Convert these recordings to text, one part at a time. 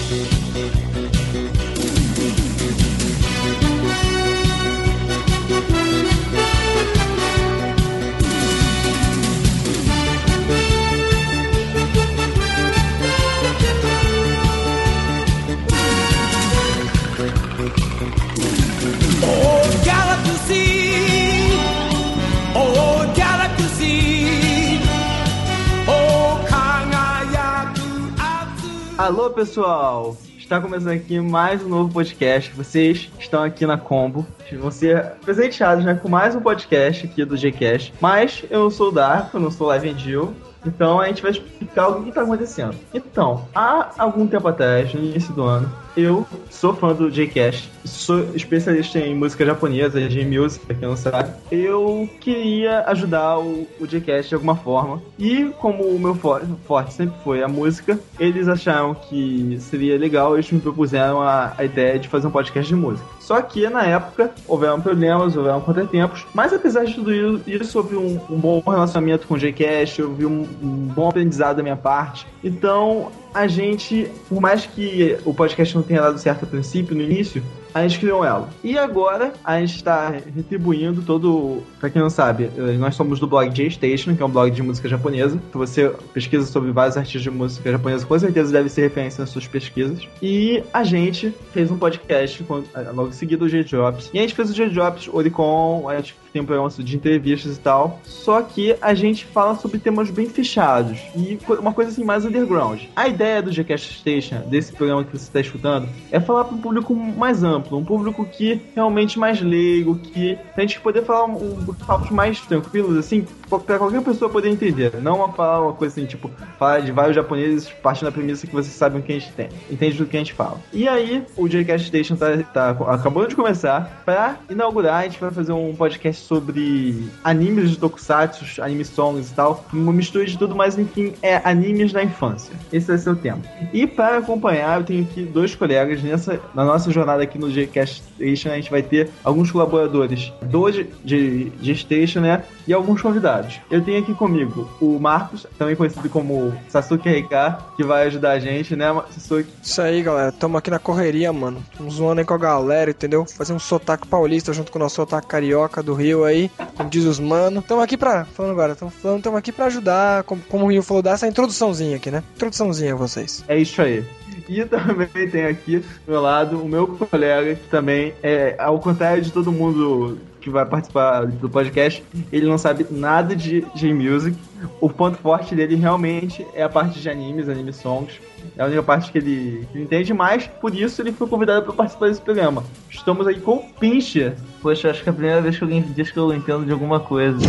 Alô, pessoal! Está começando aqui mais um novo podcast. Vocês estão aqui na Combo. Vão ser presenteados, né, com mais um podcast aqui do Gcast. Mas eu sou o Darko, não sou Live and Jill. Então a gente vai explicar o que está acontecendo. Então, há algum tempo atrás, no início do ano, eu sou fã do Gcast, sou especialista em música japonesa, J-Music, pra quem não sabe. Eu queria ajudar o Gcast de alguma forma. E como o meu forte sempre foi a música, eles acharam que seria legal, eles me propuseram a ideia de fazer um podcast de música. Só que na época houveram problemas, houveram contratempos, mas apesar de tudo isso houve um bom relacionamento com o Gcast, houve um bom aprendizado da minha parte. Então a gente, por mais que o podcast não tenha dado certo a princípio, no início, a gente criou ela. E agora a gente está retribuindo todo... Pra quem não sabe, nós somos do blog J-Station, que é um blog de música japonesa. Se você pesquisa sobre vários artistas de música japonesa, com certeza deve ser referência nas suas pesquisas. E a gente fez um podcast logo em seguida o J-Drops. E a gente fez o J-Drops, Oricon, a gente tem um programa de entrevistas e tal. Só que a gente fala sobre temas bem fechados e uma coisa assim mais underground. A ideia do Gcast Station, desse programa que você está escutando, é falar para um público mais amplo, um público que realmente mais leigo, que a gente poder falar papos mais tranquilos, assim, para qualquer pessoa poder entender. Não falar uma coisa assim, tipo, falar de vários japoneses partindo da premissa que vocês sabem o que a gente tem, entende do que a gente fala. E aí, o Gcast Station tá acabando de começar. Para inaugurar, a gente vai fazer um podcast sobre animes de tokusatsu, anime songs e tal, uma mistura de tudo, mas enfim, é animes da infância. Esse vai ser o tema. E para acompanhar, eu tenho aqui dois colegas na nossa jornada aqui no Gcast Station. A gente vai ter alguns colaboradores do G-Station, né, e alguns convidados. Eu tenho aqui comigo o Marcos, também conhecido como Sasuke RK, que vai ajudar a gente, né, Sasuke? Isso aí, galera, tamo aqui na correria, mano, tamo zoando aí com a galera, entendeu? Fazer um sotaque paulista junto com o nosso sotaque carioca do Rio aí, como diz os mano. Tamo aqui tamo aqui pra ajudar, como o Rio falou, dar essa introduçãozinha aqui, né? Introduçãozinha a vocês. É isso aí. E também tem aqui do meu lado o meu colega, que também ao contrário de todo mundo que vai participar do podcast, ele não sabe nada de J-Music. O ponto forte dele realmente é a parte de anime songs. É a única parte que ele entende mais, por isso ele foi convidado para participar desse programa. Estamos aí com o Pincher. Poxa, acho que é a primeira vez que alguém diz que eu entendo de alguma coisa.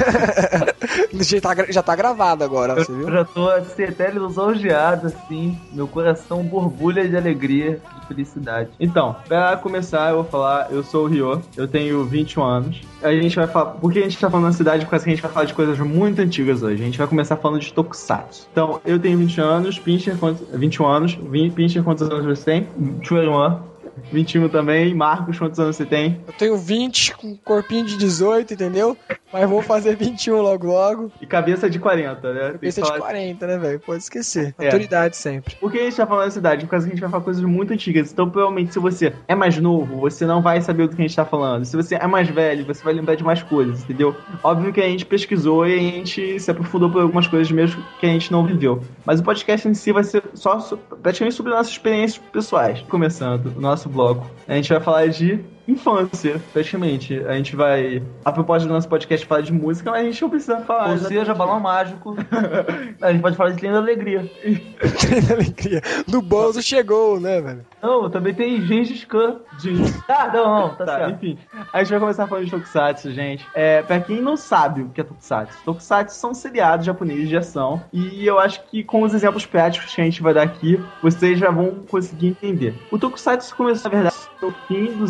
Já tá gravado agora, você viu? Eu já tô assim, até lisonjeado, assim. Meu coração borbulha de alegria, de felicidade. Então, pra começar, eu vou falar, eu sou o Ryo, eu tenho 21 anos. A gente vai falar, por que a gente tá falando na cidade? Porque a gente vai falar de coisas muito antigas hoje. A gente vai começar falando de tokusatsu. Então, eu tenho 20 anos, Pincher, 21 anos. Pincher, quantos anos você tem? 21 também. Marcos, quantos anos você tem? Eu tenho 20, com corpinho de 18, entendeu? Mas vou fazer 21 logo. E cabeça de 40, né? Cabeça de 40, né, velho? Pode esquecer. Autoridade sempre. Por que a gente tá falando da cidade? Por causa que a gente vai falar coisas muito antigas. Então, provavelmente, se você é mais novo, você não vai saber do que a gente tá falando. Se você é mais velho, você vai lembrar de mais coisas, entendeu? Óbvio que a gente pesquisou e a gente se aprofundou por algumas coisas mesmo que a gente não viveu. Mas o podcast em si vai ser só praticamente sobre nossas experiências pessoais. Começando o nosso bloco, a gente vai falar de infância, praticamente. A gente vai... A proposta do nosso podcast é falar de música, mas a gente não precisa falar. Ou seja, balão mágico. A gente pode falar de Trem da Alegria. Trem da Alegria. Do Bozo chegou, né, velho? Não, também tem Gengis Khan. Tá certo. Enfim, a gente vai começar falando de Tokusatsu, gente. Pra quem não sabe o que é Tokusatsu são seriados japoneses de ação. E eu acho que com os exemplos práticos que a gente vai dar aqui, vocês já vão conseguir entender. O Tokusatsu começou, na verdade, no fim dos anos 70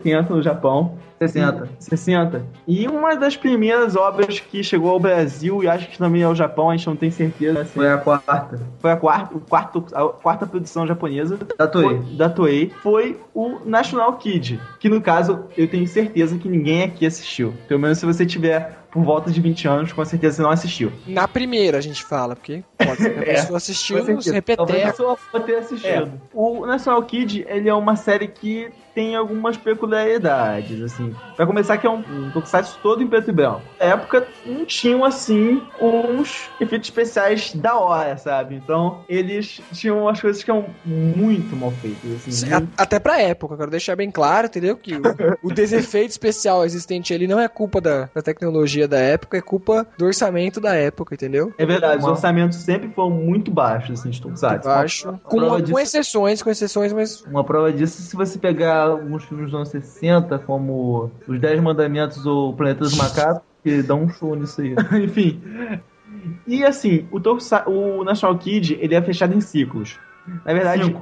70 no Japão. 60. E uma das primeiras obras que chegou ao Brasil, e acho que também ao Japão, a gente não tem certeza. Assim, Foi a quarta. Foi a quarta produção japonesa Da Toei. da Toei. Foi o National Kid, que no caso eu tenho certeza que ninguém aqui assistiu. Pelo menos se você tiver por volta de 20 anos, com certeza você não assistiu. Na primeira a gente fala, porque pode ser que a pessoa assistiu os Talvez a repeteco. pessoa pode ter assistido. O National Kid, ele é uma série que tem algumas peculiaridades, assim. Pra começar, que é um tokusatsu todo em preto e branco. Na época, não tinham, assim, uns efeitos especiais da hora, sabe? Então, eles tinham umas coisas que eram muito mal feitas, assim. Até pra época, eu quero deixar bem claro, entendeu? Que o desefeito especial existente ali não é culpa da tecnologia da época, é culpa do orçamento da época, entendeu? É verdade, os orçamentos sempre foram muito baixos, assim, de tokusatsu. Baixo. Com exceções, mas... Uma prova disso, se você pegar alguns filmes dos anos 60, como Os 10 Mandamentos ou O Planeta dos Macacos, que dá um show nisso aí. Enfim. E assim, o National Kid, ele é fechado em ciclos. Na verdade,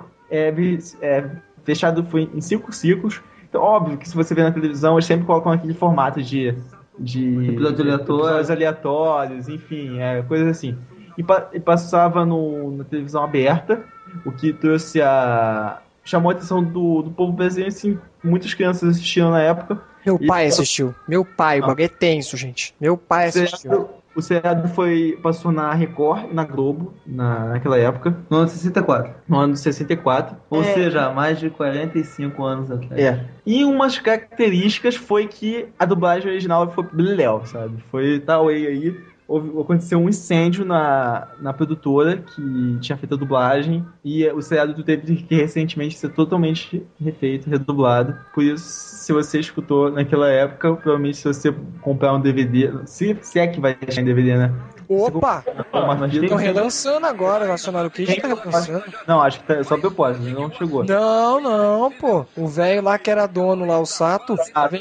fechado foi em 5 ciclos. Então, óbvio que se você vê na televisão, eles sempre colocam aquele formato de episódios aleatórios, enfim, coisas assim. E passava na televisão aberta, o que chamou a atenção do povo brasileiro, assim, muitas crianças assistiram na época. Meu pai assistiu. Meu pai, o bagulho é tenso, gente. Meu pai assistiu. O seriado passou na Record e na Globo, naquela época. No ano 64. No ano de 64. Ou seja, mais de 45 anos atrás. E umas características foi que a dublagem original foi Bliléu, sabe? Foi tal aí. Aconteceu um incêndio na produtora que tinha feito a dublagem, e o seriado teve que recentemente ser totalmente refeito, redublado. Por isso, se você escutou naquela época, provavelmente se você comprar um DVD, se é que vai deixar em DVD, né? Opa! Estão relançando agora, o National Kid tá relançando. Não, acho que tá só propósito, não chegou. Não, pô. O velho lá que era dono lá, o Sato,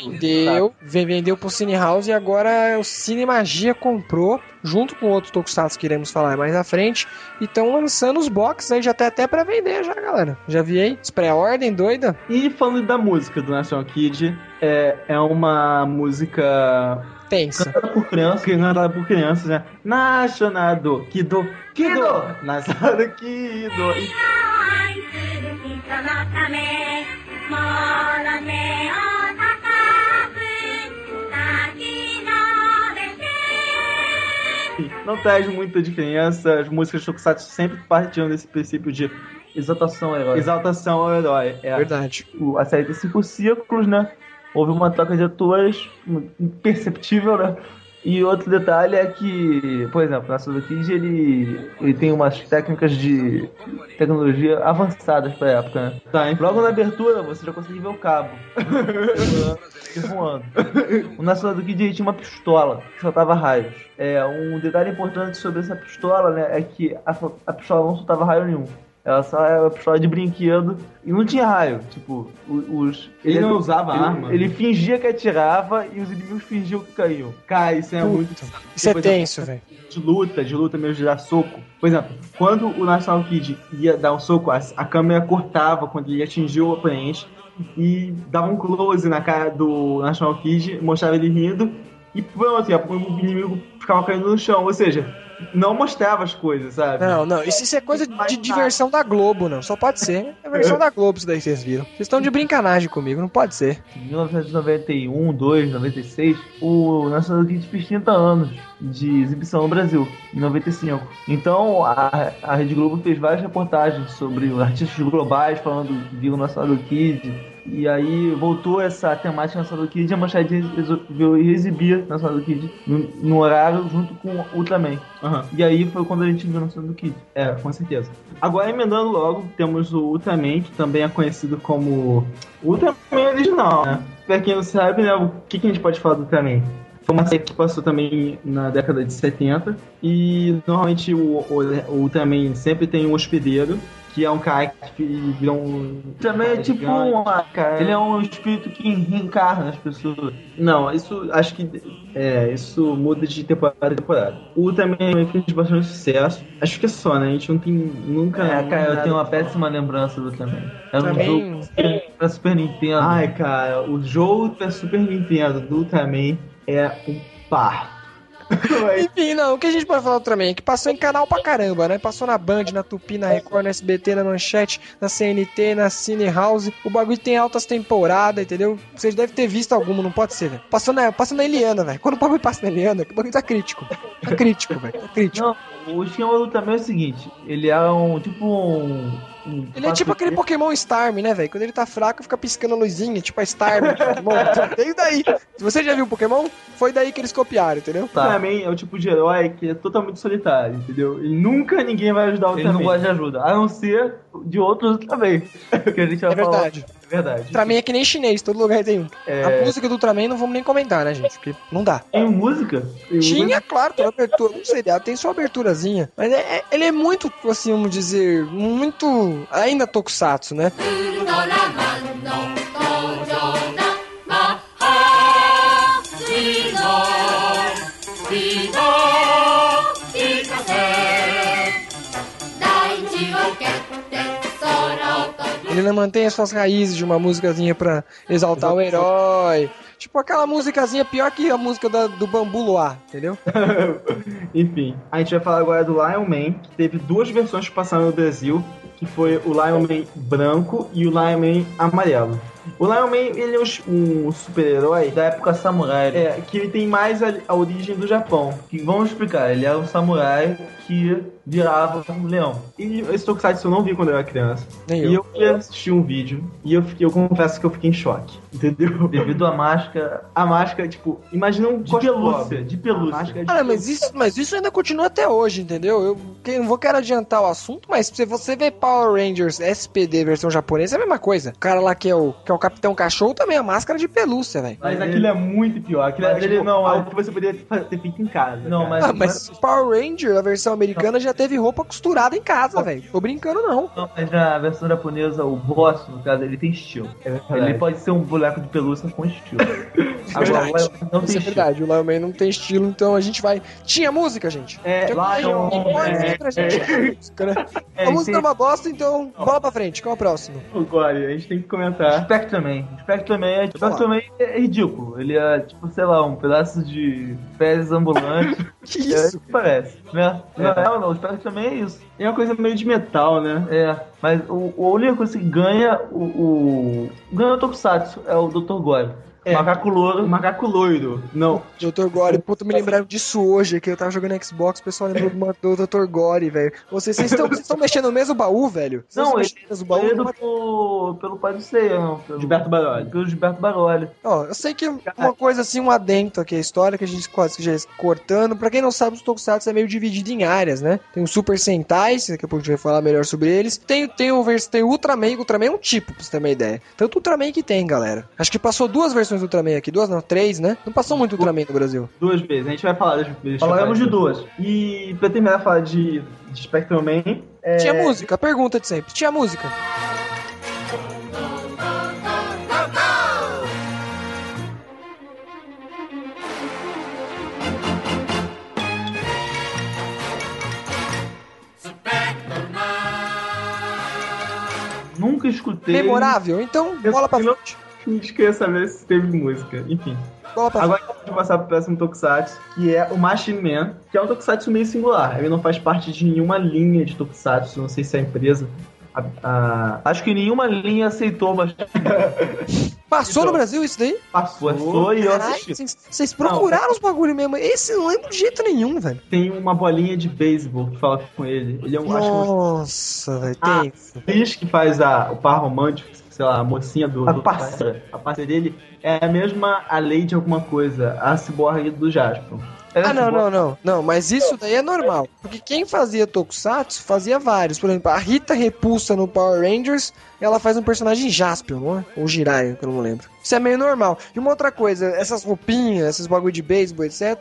vendeu pro Cine House e agora o Cine Magia comprou, junto com outros tokusatsu que iremos falar mais à frente, e estão lançando os boxes aí, já tá até pra vender já, galera. Já vi aí? Pré-ordem doida. E falando da música do National Kid, é uma música... tensa. Cantada por crianças, né? National Kido. National Kido. Não traz muita diferença. As músicas de Tokusatsu sempre partiam desse princípio de exaltação ao herói. Verdade. A série tem 5 ciclos, né? Houve uma troca de atores imperceptível, né? E outro detalhe é que, por exemplo, o National Kid, ele tem umas técnicas de tecnologia avançadas pra época, né? Tá, logo na abertura, você já consegue ver o cabo voando. O National Kid, ele tinha uma pistola que soltava raios. Um detalhe importante sobre essa pistola, né, é que a pistola não soltava raio nenhum. Ela só era uma pistola de brinquedo e não tinha raio. Tipo, ele não usava arma. Ele fingia que atirava e os inimigos fingiam que caíam. Cara, isso é muito... Isso é tenso, velho. De luta mesmo, de dar soco. Por exemplo, quando o National Kid ia dar um soco, a câmera cortava quando ele atingiu o oponente e dava um close na cara do National Kid, mostrava ele rindo e pronto, o inimigo ficava caindo no chão. Ou seja, não mostrava as coisas, sabe? Não, isso é coisa de diversão da Globo, não. Só pode ser. É a versão da Globo isso daí que vocês viram. Vocês estão de brincanagem comigo, não pode ser. Em 1991, 2, 96, o National Kid fez 30 anos de exibição no Brasil, em 95. Então, a Rede Globo fez várias reportagens sobre artistas globais falando que viram o National Kid. E aí voltou essa temática National Kid e a Manchete resolveu exibir National Kid no horário junto com o Ultraman. Uhum. E aí foi quando a gente viu o National Kid. Com certeza. Agora, emendando logo, temos o Ultraman, que também é conhecido como Ultraman original, né? Pra quem não sabe, né, o que a gente pode falar do Ultraman? Foi uma série que passou também na década de 70 e normalmente o Ultraman sempre tem um hospedeiro, que é um cara que virou um... Também é tipo ele é um espírito que reencarna as pessoas. Não, isso acho que isso muda de temporada a temporada. O também fez bastante sucesso. Acho que é só, né? A gente não tem nunca... eu tenho uma péssima lembrança do também. Também... pra Super Nintendo. Ai, cara, o jogo da Super Nintendo do Ultraman é um parto. Enfim, não, o que a gente pode falar do Ultraman é que passou em canal pra caramba, né? Passou na Band, na Tupi, na Record, na SBT, na Manchete, na CNT, na Cine House. O bagulho tem altas temporadas, entendeu? Vocês devem ter visto alguma, não pode ser, velho. Passou na Eliana, velho. Quando o bagulho passa na Eliana, o bagulho tá crítico. Tá crítico, velho. Tá crítico. Não, o esquema do Ultraman é o seguinte, ele é Ele é tipo aquele Pokémon Starmie, né, velho? Quando ele tá fraco, fica piscando a luzinha, tipo a Starmie de Pokémon. Veio daí. Se você já viu o Pokémon, foi daí que eles copiaram, entendeu? O Ultraman é o tipo de herói que é totalmente solitário, entendeu? E nunca ninguém vai ajudar o Ele Ultraman. não gosta de ajuda, a não ser de outros também. Que a gente vai É verdade. falar. É verdade. Ultraman é que nem chinês, todo lugar tem um. A música do Ultraman não vamos nem comentar, né, gente? Porque não dá. Tem música? Tinha, claro, toda abertura, não sei, tem sua aberturazinha. Mas ele é muito, assim, vamos dizer, muito ainda tokusatsu, né? Ele não mantém as suas raízes de uma musicazinha pra exaltar o herói. Tipo aquela musicazinha pior que a música do Bambu Luar, entendeu? Enfim, a gente vai falar agora do Lion Man, que teve duas versões que passaram no Brasil, que foi o Lion Man branco e o Lion Man amarelo. O Lion Man, ele é um super-herói Da época samurai. que ele tem mais a origem do Japão. Que vamos explicar, ele era um samurai que virava um leão. E esse Tokusatsu eu não vi quando eu era criança. Nem E eu. eu fui assistir um vídeo e eu confesso que eu fiquei em choque, entendeu? Devido à máscara A máscara, tipo, imagina um de cosplay. pelúcia, de pelúcia. A máscara de Cara, pelúcia. mas isso ainda continua até hoje, entendeu? Eu não quero adiantar o assunto, mas se você ver Power Rangers SPD versão japonesa, é a mesma coisa. O cara lá que é o Capitão Cachorro também é máscara de pelúcia, velho. Mas Mas aquilo é muito pior. Aquilo Mas é ele tipo, não, algo que você poderia ter feito em casa. Não, cara. mas- Mas Power Ranger, a versão americana, já teve roupa costurada em casa, velho. Tô brincando, não. Não, mas na versão japonesa, o boss, no caso, ele tem estilo. Ele pode ser um boneco de pelúcia com estilo. Agora, não tem Isso é estilo. verdade, o Lion Man não tem estilo, então a gente vai... Tinha música, gente? Lion Pode Man. dizer pra gente a música, né? A música é uma bosta, então bola pra frente. Qual é o próximo? O Gore, a gente tem que comentar. Spectreman. Spectreman é ridículo. Ele é, tipo, sei lá, um pedaço de fezes ambulante. Que É isso? isso que parece, né? Não, o Spectreman é isso. É uma coisa meio de metal, né? É, mas a única coisa que ganha ganha o Tokusatsu é o Dr. Gore. Macaco O louro. macaco loiro. Não. Dr. Gore, puta, me lembraram disso hoje, que eu tava jogando Xbox, o pessoal lembrou do Dr. Gore, velho. Vocês estão mexendo no mesmo baú, velho? Vocês Não, estão ele mexendo no mesmo baú? pelo pai do Ceia, não. Gilberto Baroli. Pelo Gilberto Baroli. Ó, eu sei que uma coisa assim, um adendo aqui à história, que a gente quase que já está cortando. Pra quem não sabe, os Tokusatsu é meio dividido em áreas, né? Tem os Super Sentais, daqui a pouco a gente vai falar melhor sobre eles. Tem o Ultraman, o Ultraman é um tipo, pra você ter uma ideia. Tanto Ultraman que tem, galera. Acho que passou duas versões do Ultraman aqui, não, três, né? Não passou muito Ultraman no Brasil. Duas vezes. A gente vai falar das vezes. Falaremos de duas. E pra terminar de falar de Spectrum Man... Tinha música, pergunta de sempre. Tinha música. Nunca escutei. Memorável? Então, bola pra frente. A gente queria saber se teve música. Enfim. Bola pra frente. Agora vamos passar pro próximo Tokusatsu, que é o Machine Man, que é um Tokusatsu meio singular. Ele não faz parte de nenhuma linha de Tokusatsu, não sei se é a empresa. Acho que nenhuma linha aceitou, mas Passou no Brasil isso daí? passou e eu Caralho, assisti. vocês procuraram os bagulho mesmo. Esse eu não lembro de jeito nenhum, velho. Tem uma bolinha de beisebol que fala com ele. Ele é um, acho que Nossa, velho, Ah, tem. o bicho que faz o par romântico, sei lá, a mocinha do parceira. A parceira dele é a mesma a Lady alguma coisa, a ciborgue do Jasper. Ah, não, mas isso daí é normal. Porque quem fazia Tokusatsu fazia vários. Por exemplo, a Rita Repulsa no Power Rangers, ela faz um personagem Jaspion, não é? Ou Jiraiya, que eu não lembro. Isso é meio normal. E uma outra coisa, essas roupinhas, esses bagulho de beisebol, etc.,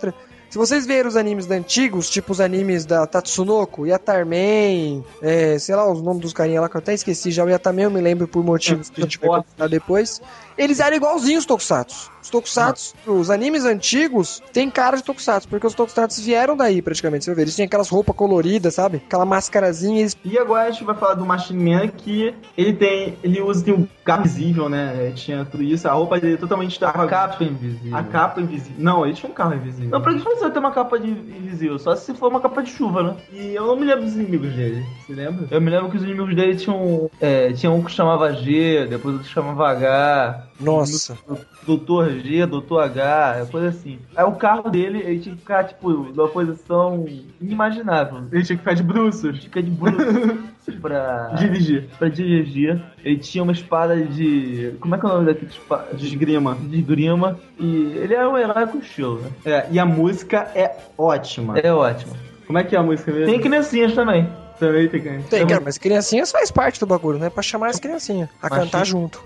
Se vocês verem os animes antigos, tipo os animes da Tatsunoko, Yatarman, sei lá, os nomes dos carinha lá que eu até esqueci já, o Yatarman eu me lembro por motivos que a gente vai comentar depois, eles eram igualzinhos os Tokusatsu. Os Tokusatsu, os animes antigos, tem cara de Tokusatsu, porque os Tokusatsu vieram daí praticamente, você vai ver, eles tinham aquelas roupas coloridas, sabe? Aquela mascarazinha. E agora a gente vai falar do Machine Man, que ele usa um carro invisível, né? Tinha tudo isso, a roupa dele totalmente... A capa invisível. A capa invisível. Não, ele tinha um carro invisível. Não, pra que você vai ter uma capa de invisível? Só se for uma capa de chuva, né? E eu não me lembro dos inimigos dele, você lembra? Eu me lembro que os inimigos dele tinham um que chamava G, depois outro que chamava H. Nossa. Doutor G, Doutor H, coisa assim. Aí o carro dele, ele tinha que ficar, tipo, numa posição inimaginável. Ele tinha que ficar de bruços. Fica de bruços pra dirigir. Ele tinha uma espada de... Como é que é o nome daquele espada? De esgrima. De esgrima. E ele era um herói com estilo, né? E a música é ótima. É ótimo. Como é que é a música mesmo? Tem criancinhas também. Também tem criancinhas. Tem, cara, mas criancinhas faz parte do bagulho, né? Pra chamar as criancinhas a cantar junto.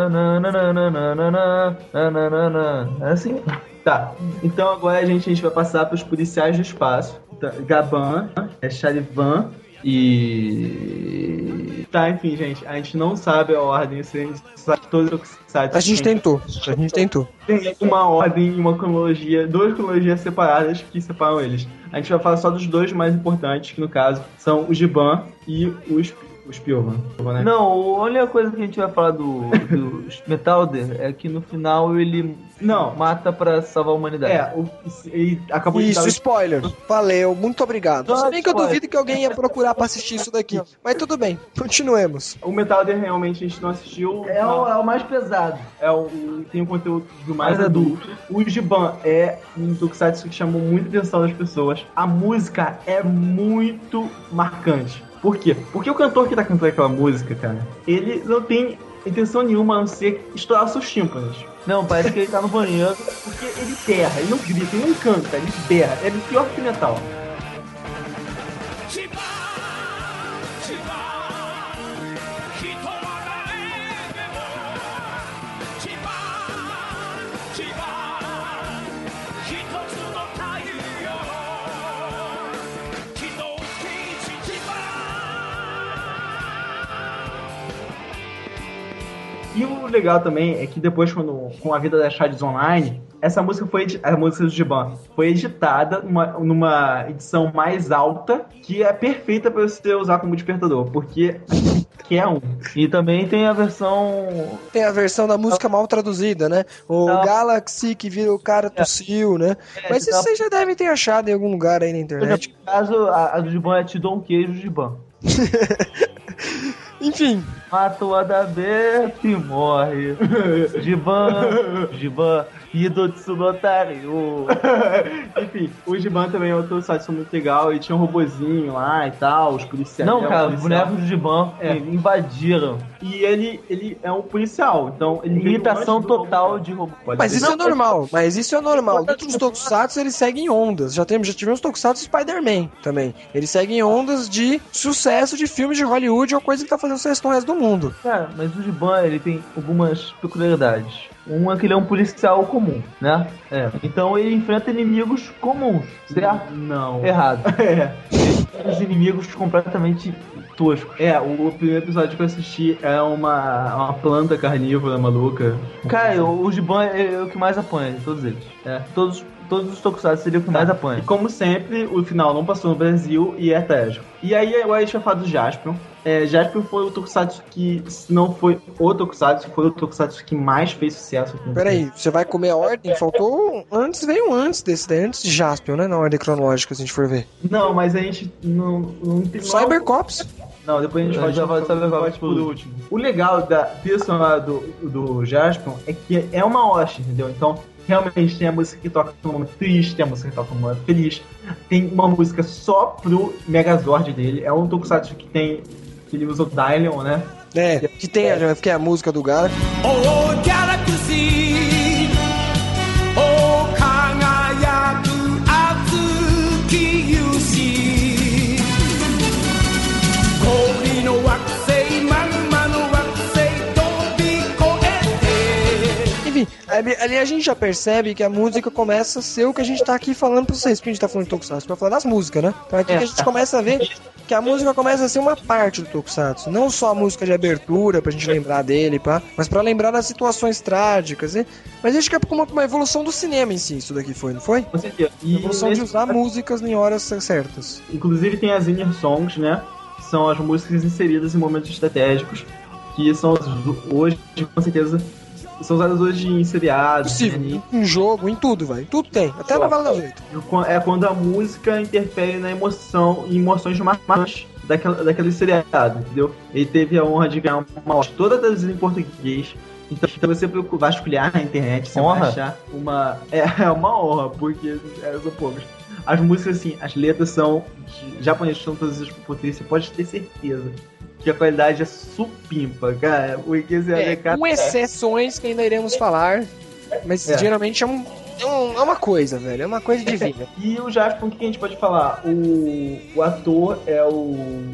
É assim. Tá, então agora a gente vai passar pros policiais do espaço. Gaban, Charivan e... Tá, enfim, gente, a gente não sabe a ordem, se a gente sabe todos os sites. A gente tentou. Tem uma ordem e uma cronologia, duas cronologias separadas que separam eles. A gente vai falar só dos dois mais importantes, que no caso são o Giban e os Spielman, né? Não, a única coisa que a gente vai falar do Metalder é que no final ele mata pra salvar a humanidade. Ele acabou isso, de dar... spoiler. Valeu, muito obrigado. Se bem que eu spoiler. duvido que alguém ia procurar pra assistir isso daqui. Mas tudo bem, continuemos. O Metalder realmente a gente não assistiu. É o mais pesado. Tem um conteúdo mais adulto. O Giban é um tokusatsu que chamou muita atenção das pessoas. A música é muito marcante. Por quê? Porque o cantor que tá cantando aquela música, cara, ele não tem intenção nenhuma a não ser estourar os seus tímpanos. Não, parece que ele tá no banheiro. Porque ele berra, ele não grita, ele não canta, ele berra. É pior que metal. E o legal também é que depois, com a vida da Shades Online, essa música a música do Giban foi editada numa edição mais alta, que é perfeita para você usar como despertador, porque que é um. E também tem a versão... Tem a versão da música mal traduzida, né? O Galaxy que vira o cara tossiu, né? Mas isso vocês já devem ter achado em algum lugar aí na internet. No caso, a do Giban é Te dou um queijo, Giban. Enfim. Mata o Adalberto e morre. Giban, Hidotsu no Otário. Enfim, o Giban também é outro site muito legal. E tinha um robozinho lá e tal, os policiais. Não, cara, os bonecos do Giban invadiram. E ele é um policial, então ele imitação total de robô. Mas isso é normal. Dentro dos Tokusatsu eles seguem ondas. Já tivemos Tokusatsu Spider-Man também. Eles seguem ondas de sucesso de filmes de Hollywood ou coisa que tá fazendo sucesso no resto do mundo. Cara, mas o Giban, ele tem algumas peculiaridades. Uma é que ele é um policial comum, né? Então ele enfrenta inimigos comuns, certo? Não. Errado. Os inimigos completamente toscos. O primeiro episódio que eu assisti é uma planta carnívora maluca. Cara, o Giban é o que mais apanha de todos eles. Todos os Tokusatsu seria o que mais apanha. E como sempre, o final não passou no Brasil e é trágico. E aí agora a gente vai falar do Jaspion. Jaspion foi o Tokusatsu que, se não foi o Tokusatsu, foi o Tokusatsu que mais fez sucesso. Peraí, você vai comer a ordem? Faltou veio antes desse daí, antes de Jaspion, né? Na ordem cronológica, se a gente for ver. Não, mas a gente não tem... Cybercops. Não, depois a gente vai Cybercops por último. O legal da trilha sonora do Jaspion é que é uma OST, entendeu? Então, realmente tem a música que toca num momento triste, tem a música que toca num momento feliz, tem uma música só pro Megazord dele. É um Tokusatsu que ele usa o Dylion, né? Que é a música do Galaxy. Oh, Galaxy, oh, Kagayaku Atsuki Yushi, Kori no wakusei, Magma no wakusei, Tobi koete. Enfim, ali a gente já percebe que a música começa a ser o que a gente tá aqui falando pra vocês, porque a gente tá falando de Tokusatsu, pra falar das músicas, né? Então aqui que a gente começa a ver que a música começa a ser uma parte do Tokusatsu, não só a música de abertura, pra gente lembrar dele, pá, mas pra lembrar das situações trágicas, né? Mas acho que é uma evolução do cinema em si, isso daqui foi, não foi? Com certeza. A evolução de usar músicas em horas certas. Inclusive tem as inner songs, né? Que são as músicas inseridas em momentos estratégicos, que são hoje, com certeza, são usadas hoje em seriados, Possível, em jogo, em tudo, velho. Tudo tem, até na Novela das 8. É quando a música interfere na emoção, em emoções marcantes daquele seriado, entendeu? Ele teve a honra de ganhar uma Oscar toda traduzida em português. Então você vasculhar na internet, você vai achar uma... É uma honra, porque são poucas. As músicas, assim, as letras são japonesas, são traduzidas por português, você pode ter certeza que a qualidade é supimpa, cara. Com exceções que ainda iremos falar, mas geralmente é uma coisa, velho. É uma coisa divina. E o Jaspion, o que a gente pode falar? O ator é o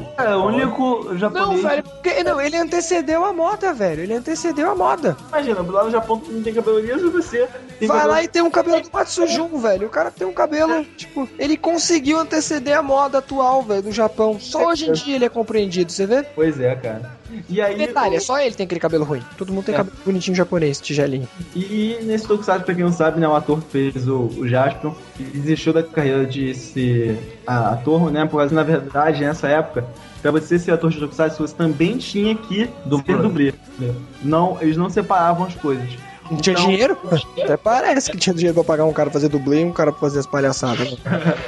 único japonês... Não, velho, porque, não, ele antecedeu a moda, velho. Ele antecedeu a moda. Imagina, lá no Japão não tem cabelo liso, você... Vai lá e tem um cabelo do Matsujun, velho. O cara tem um cabelo, tipo... Ele conseguiu anteceder a moda atual, velho, do Japão. Só hoje em dia ele é compreendido, você vê? Pois é, cara. E aí, detalhe, é só ele tem aquele cabelo ruim. Todo mundo tem cabelo bonitinho japonês, tigelinho. E nesse Tokusatsu, pra quem não sabe, né, o ator que fez o Jaspion, ele desistiu da carreira de ser ator, né? Porque, na verdade, nessa época, pra você ser ator de Tokusatsu, você também tinha que ser dublê. Não, eles não separavam as coisas. Não tinha dinheiro? Até parece que tinha dinheiro pra pagar um cara pra fazer dublê e um cara pra fazer as palhaçadas.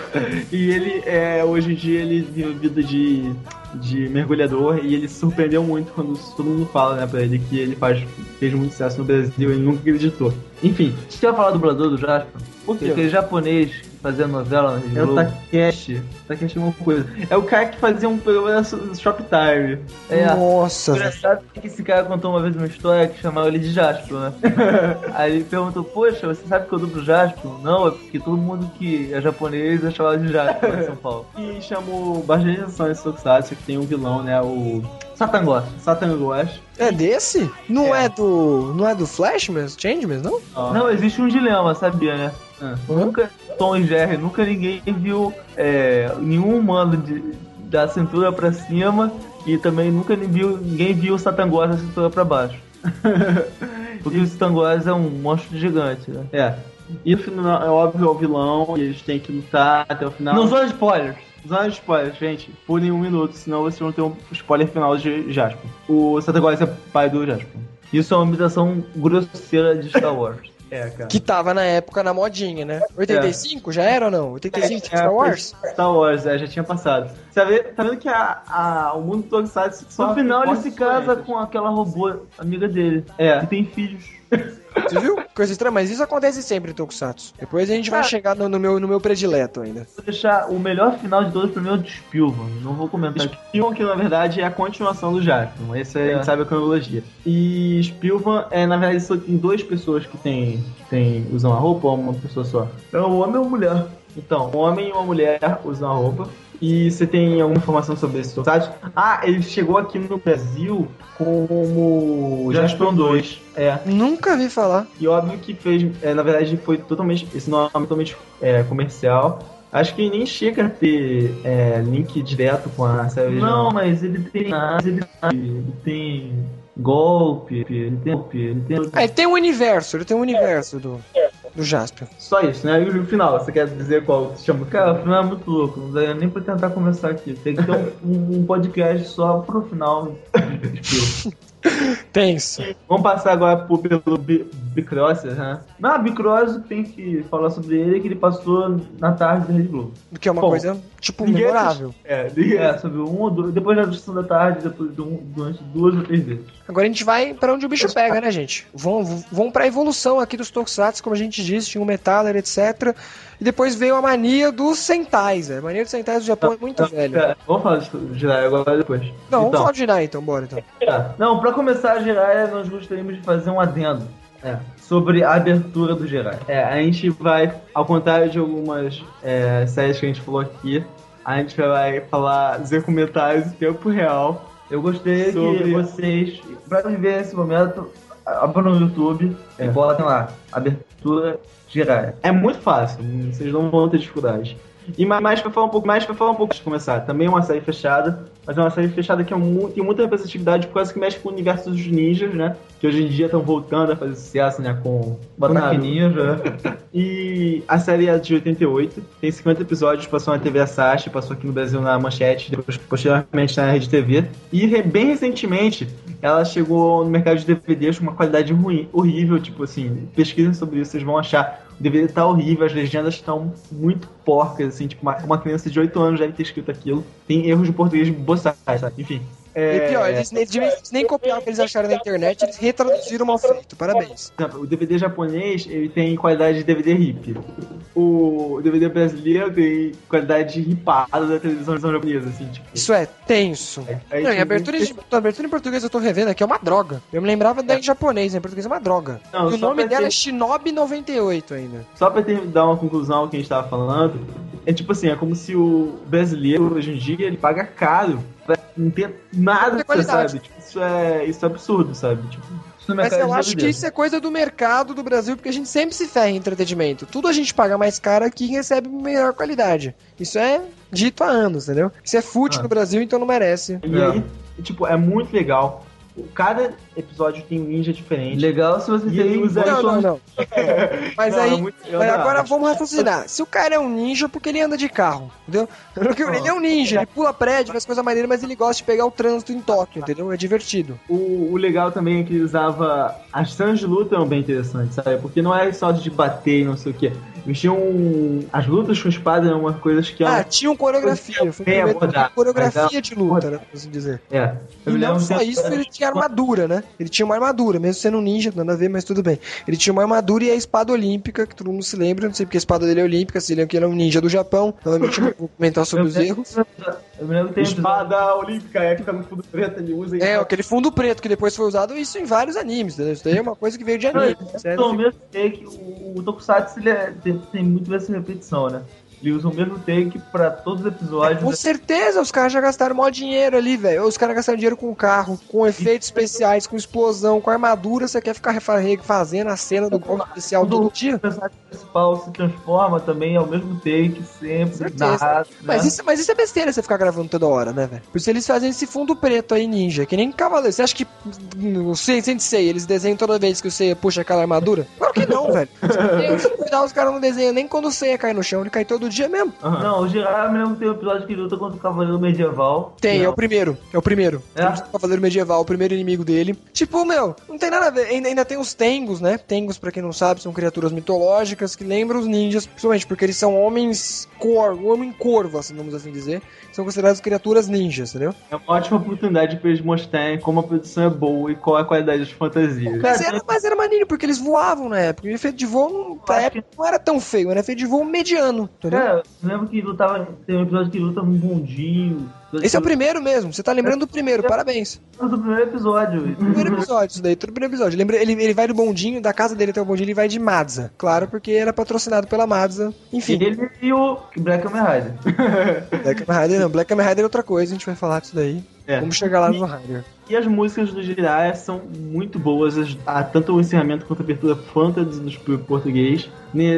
E ele, hoje em dia, ele vive vida de mergulhador, e ele se surpreendeu muito quando todo mundo fala, né, pra ele que ele fez muito sucesso no Brasil e ele nunca acreditou. Enfim. Você vai falar do dublador do Jaspion? Por quê? Aquele japonês fazendo novela na Rede É o Globo. Takeshi. Takeshi é uma coisa. É o cara que fazia um programa no Shoptime. Nossa, O velho. engraçado é que esse cara contou uma vez uma história que chamava ele de Jaspion, né? Aí ele perguntou, poxa, você sabe que eu dublo Jaspion? Não, é porque todo mundo que é japonês é chamado de Jaspion em São Paulo. E chamou bastante atenção esse Tokusatsu, que tem um vilão, né, o Satangos. Satangos. É desse? Não é do Flash mesmo? Change mesmo, não? Não, existe um dilema, sabia, né? Nunca, Tom e Jerry, nunca ninguém viu nenhum humano da cintura pra cima, e também nunca ninguém viu o Satangos da cintura pra baixo. Porque o Satangos é um monstro gigante, né? E no final, é óbvio, é o vilão, e eles têm que lutar até o final. Não são spoilers. Zona de spoilers, gente. Pulem um minuto, senão vocês vão ter um spoiler final de Jaspion. O Satangos é pai do Jaspion. Isso é uma imitação grosseira de Star Wars. Cara. Que tava na época na modinha, né? 85 já era ou não? 85 Star Wars? Star Wars, já tinha passado. Tá vendo que o mundo do Tokusatsu No final ele se casa com aquela robô amiga dele. Que tem filhos. Você viu? Coisa estranha, mas isso acontece sempre em Tokusatsu. Depois a gente vai chegar no meu predileto ainda. Vou deixar o melhor final de todos pro meu de Spielberg. Não vou comentar aqui. Spielberg, que na verdade é a continuação do Jaspion. Essa a gente sabe a cronologia. E Spielberg, na verdade, só tem duas pessoas que usam a roupa, ou uma pessoa só? É um homem ou uma mulher? Então, um homem e uma mulher usam a roupa. E você tem alguma informação sobre esse Tokusatsu? Ele chegou aqui no Brasil como Jaspion 2. Nunca vi falar. E óbvio que fez, na verdade, foi totalmente, esse nome é totalmente comercial. Acho que nem chega a ter link direto com a série original. Não, mas ele tem golpe, ele tem um universo, do Jaspion. Só isso, né? E o final, você quer dizer qual se chama? Cara, o final é muito louco, não dá nem pra tentar conversar aqui. Tem que ter um podcast só pro final. Tenso. Vamos passar agora pelo Bicrosser, né? Bicrosser tem que falar sobre ele, que ele passou na tarde da Rede Globo. Que é uma coisa, memorável. Sobre um ou dois, depois da sessão da tarde, depois durante 2 ou 3 vezes. Agora a gente vai pra onde o bicho pega, né, gente? Vão pra evolução aqui dos Tokusatsu, como a gente disse, tinha o Metaller, etc. E depois veio a mania dos Sentais, A mania dos Sentais do Japão é muito velha. Vamos falar de Jiraiya agora depois. Não, vamos falar de Jiraiya então, bora então. Não, pra começar a Jiraiya, nós gostaríamos de fazer um adendo. Sobre a abertura do Jiraiya. A gente vai, ao contrário de algumas séries que a gente falou aqui, a gente vai dizer comentários em tempo real. Eu gostaria que vocês, pra viver esse momento, abram no YouTube e botem lá, abertura Jiraiya. É muito fácil, vocês não vão ter dificuldade. E mais pra falar um pouco antes de começar, também é uma série fechada, mas é uma série fechada que tem muita representatividade por causa que mexe com o universo dos ninjas, né? Que hoje em dia estão voltando a fazer sucesso, né? Com Ataque Naruto. Ninja. E a série é de 88, tem 50 episódios, passou na TV Asahi, passou aqui no Brasil na Manchete, depois posteriormente na Rede TV. E bem recentemente, ela chegou no mercado de DVDs com uma qualidade horrível, tipo assim, pesquisem sobre isso, vocês vão achar. O DVD tá horrível, as legendas estão muito porcas, assim, tipo, uma criança de 8 anos deve ter escrito aquilo. Tem erros de português boçais, sabe? Enfim. E pior, eles nem copiaram o que eles acharam na internet, eles retraduziram mal feito. Parabéns. Por exemplo, o DVD japonês, ele tem qualidade de DVD RIP. O DVD brasileiro tem qualidade ripada da televisão japonesa, assim, tipo. Isso é tenso. Aí, Não, tipo, e a abertura em português eu tô revendo aqui, é uma droga. Eu me lembrava da em japonês, em português é uma droga. Não, E o só nome pra dela ter- é Shinobi 98 ainda. Só pra dar uma conclusão ao que a gente tava falando, é tipo assim, é como se o brasileiro, hoje em dia, ele paga caro pra não ter nada, Não ter qualidade. sabe? Tipo, isso é absurdo, sabe? Tipo, Isso no Mas mercado eu de acho que DVD. isso é coisa do mercado do Brasil, porque a gente sempre se ferra em entretenimento. Tudo a gente paga mais caro aqui e recebe melhor qualidade. Isso é dito há anos, entendeu? Isso é fútil no Brasil, então não merece. e aí, tipo, é muito legal. Cada episódio tem um ninja diferente. Legal se você E ele tem usa- Não. Mas Não, aí, é muito- eu mas não agora acho. vamos raciocinar. Se o cara é um ninja, porque ele anda de carro, entendeu? Porque ele é um ninja, ele pula prédio, faz coisa maneira, mas ele gosta de pegar o trânsito em Tóquio, entendeu? É divertido. O legal também é que ele usava. As cenas de luta eram bem interessantes, sabe? Porque não é só de bater e não sei o quê. Eles tinham. As lutas com espada eram umas coisas que eram. Tinha coreografia. Foi o Bem primeiro que abordado, tinha coreografia mas de luta, né? Por assim dizer. É. E não só isso, ele tinha armadura, né? Ele tinha uma armadura, mesmo sendo um ninja, nada a ver, mas tudo bem. Ele tinha uma armadura e a espada olímpica, que todo mundo se lembra, não sei porque a espada dele é olímpica, se ele é um ninja do Japão, novamente não vou comentar sobre os erros. Eu me lembro que tem um episódio- Espada olímpica, é que fica no fundo preto, ele usa e. Aquele fundo preto que depois foi usado, isso em vários animes, entendeu? Isso daí é uma coisa que veio de anime. Sério? Então, o mesmo take, o Tokusatsu ele tem muito essa repetição, né? Ele usa o mesmo take pra todos os episódios. Com certeza, os caras já gastaram maior dinheiro ali, velho. Os caras gastaram dinheiro com carro, com efeitos especiais, com explosão, com armadura. Você quer ficar fazendo a cena do golpe especial todo dia? O personagem principal se transforma também, é o mesmo take, sempre, Certeza. narrado. Mas né? isso é besteira você ficar gravando toda hora, né, velho? Por isso eles fazem esse fundo preto aí, ninja, que nem cavaleiro. Você acha que o Sensei, eles desenham toda vez que o Seiya puxa aquela armadura? Claro que não, velho. Se cuidar, os caras não desenham nem quando o Seiya cai no chão, ele cai todo dia mesmo. Não, o Jiraiya, eu me lembro que tem um episódio que ele luta contra o Cavaleiro Medieval. Tem, Que é o primeiro. É? Temos o Cavaleiro Medieval, o primeiro inimigo dele. Tipo, meu, não tem nada a ver. Ainda tem os Tengus, né? Tengus, pra quem não sabe, são criaturas mitológicas que lembram os ninjas, principalmente porque eles são homens homem corvo, assim, vamos assim dizer. São considerados criaturas ninjas, entendeu? É uma ótima oportunidade pra eles mostrarem como a produção é boa e qual é a qualidade das fantasias. Mas era maneiro, porque eles voavam na época. E o efeito de voo, na época, não era tão feio, era efeito de voo mediano, entendeu? Cara, eu lembro que tem um episódio que luta num bondinho. Esse é o primeiro mesmo, você tá lembrando do primeiro, parabéns. Do primeiro episódio. Primeiro episódio, isso daí, todo primeiro episódio. Lembra, ele vai do bondinho, da casa dele até o bondinho, ele vai de Mazda. Claro, porque era patrocinado pela Mazda. Enfim, Ele e o Black Kamen Rider. Black Kamen Rider não, Black Kamen Rider é outra coisa, a gente vai falar disso daí. É. Vamos chegar lá no Rider. E as músicas do Jiraiya são muito boas, tanto o encerramento quanto a abertura fantasy no português.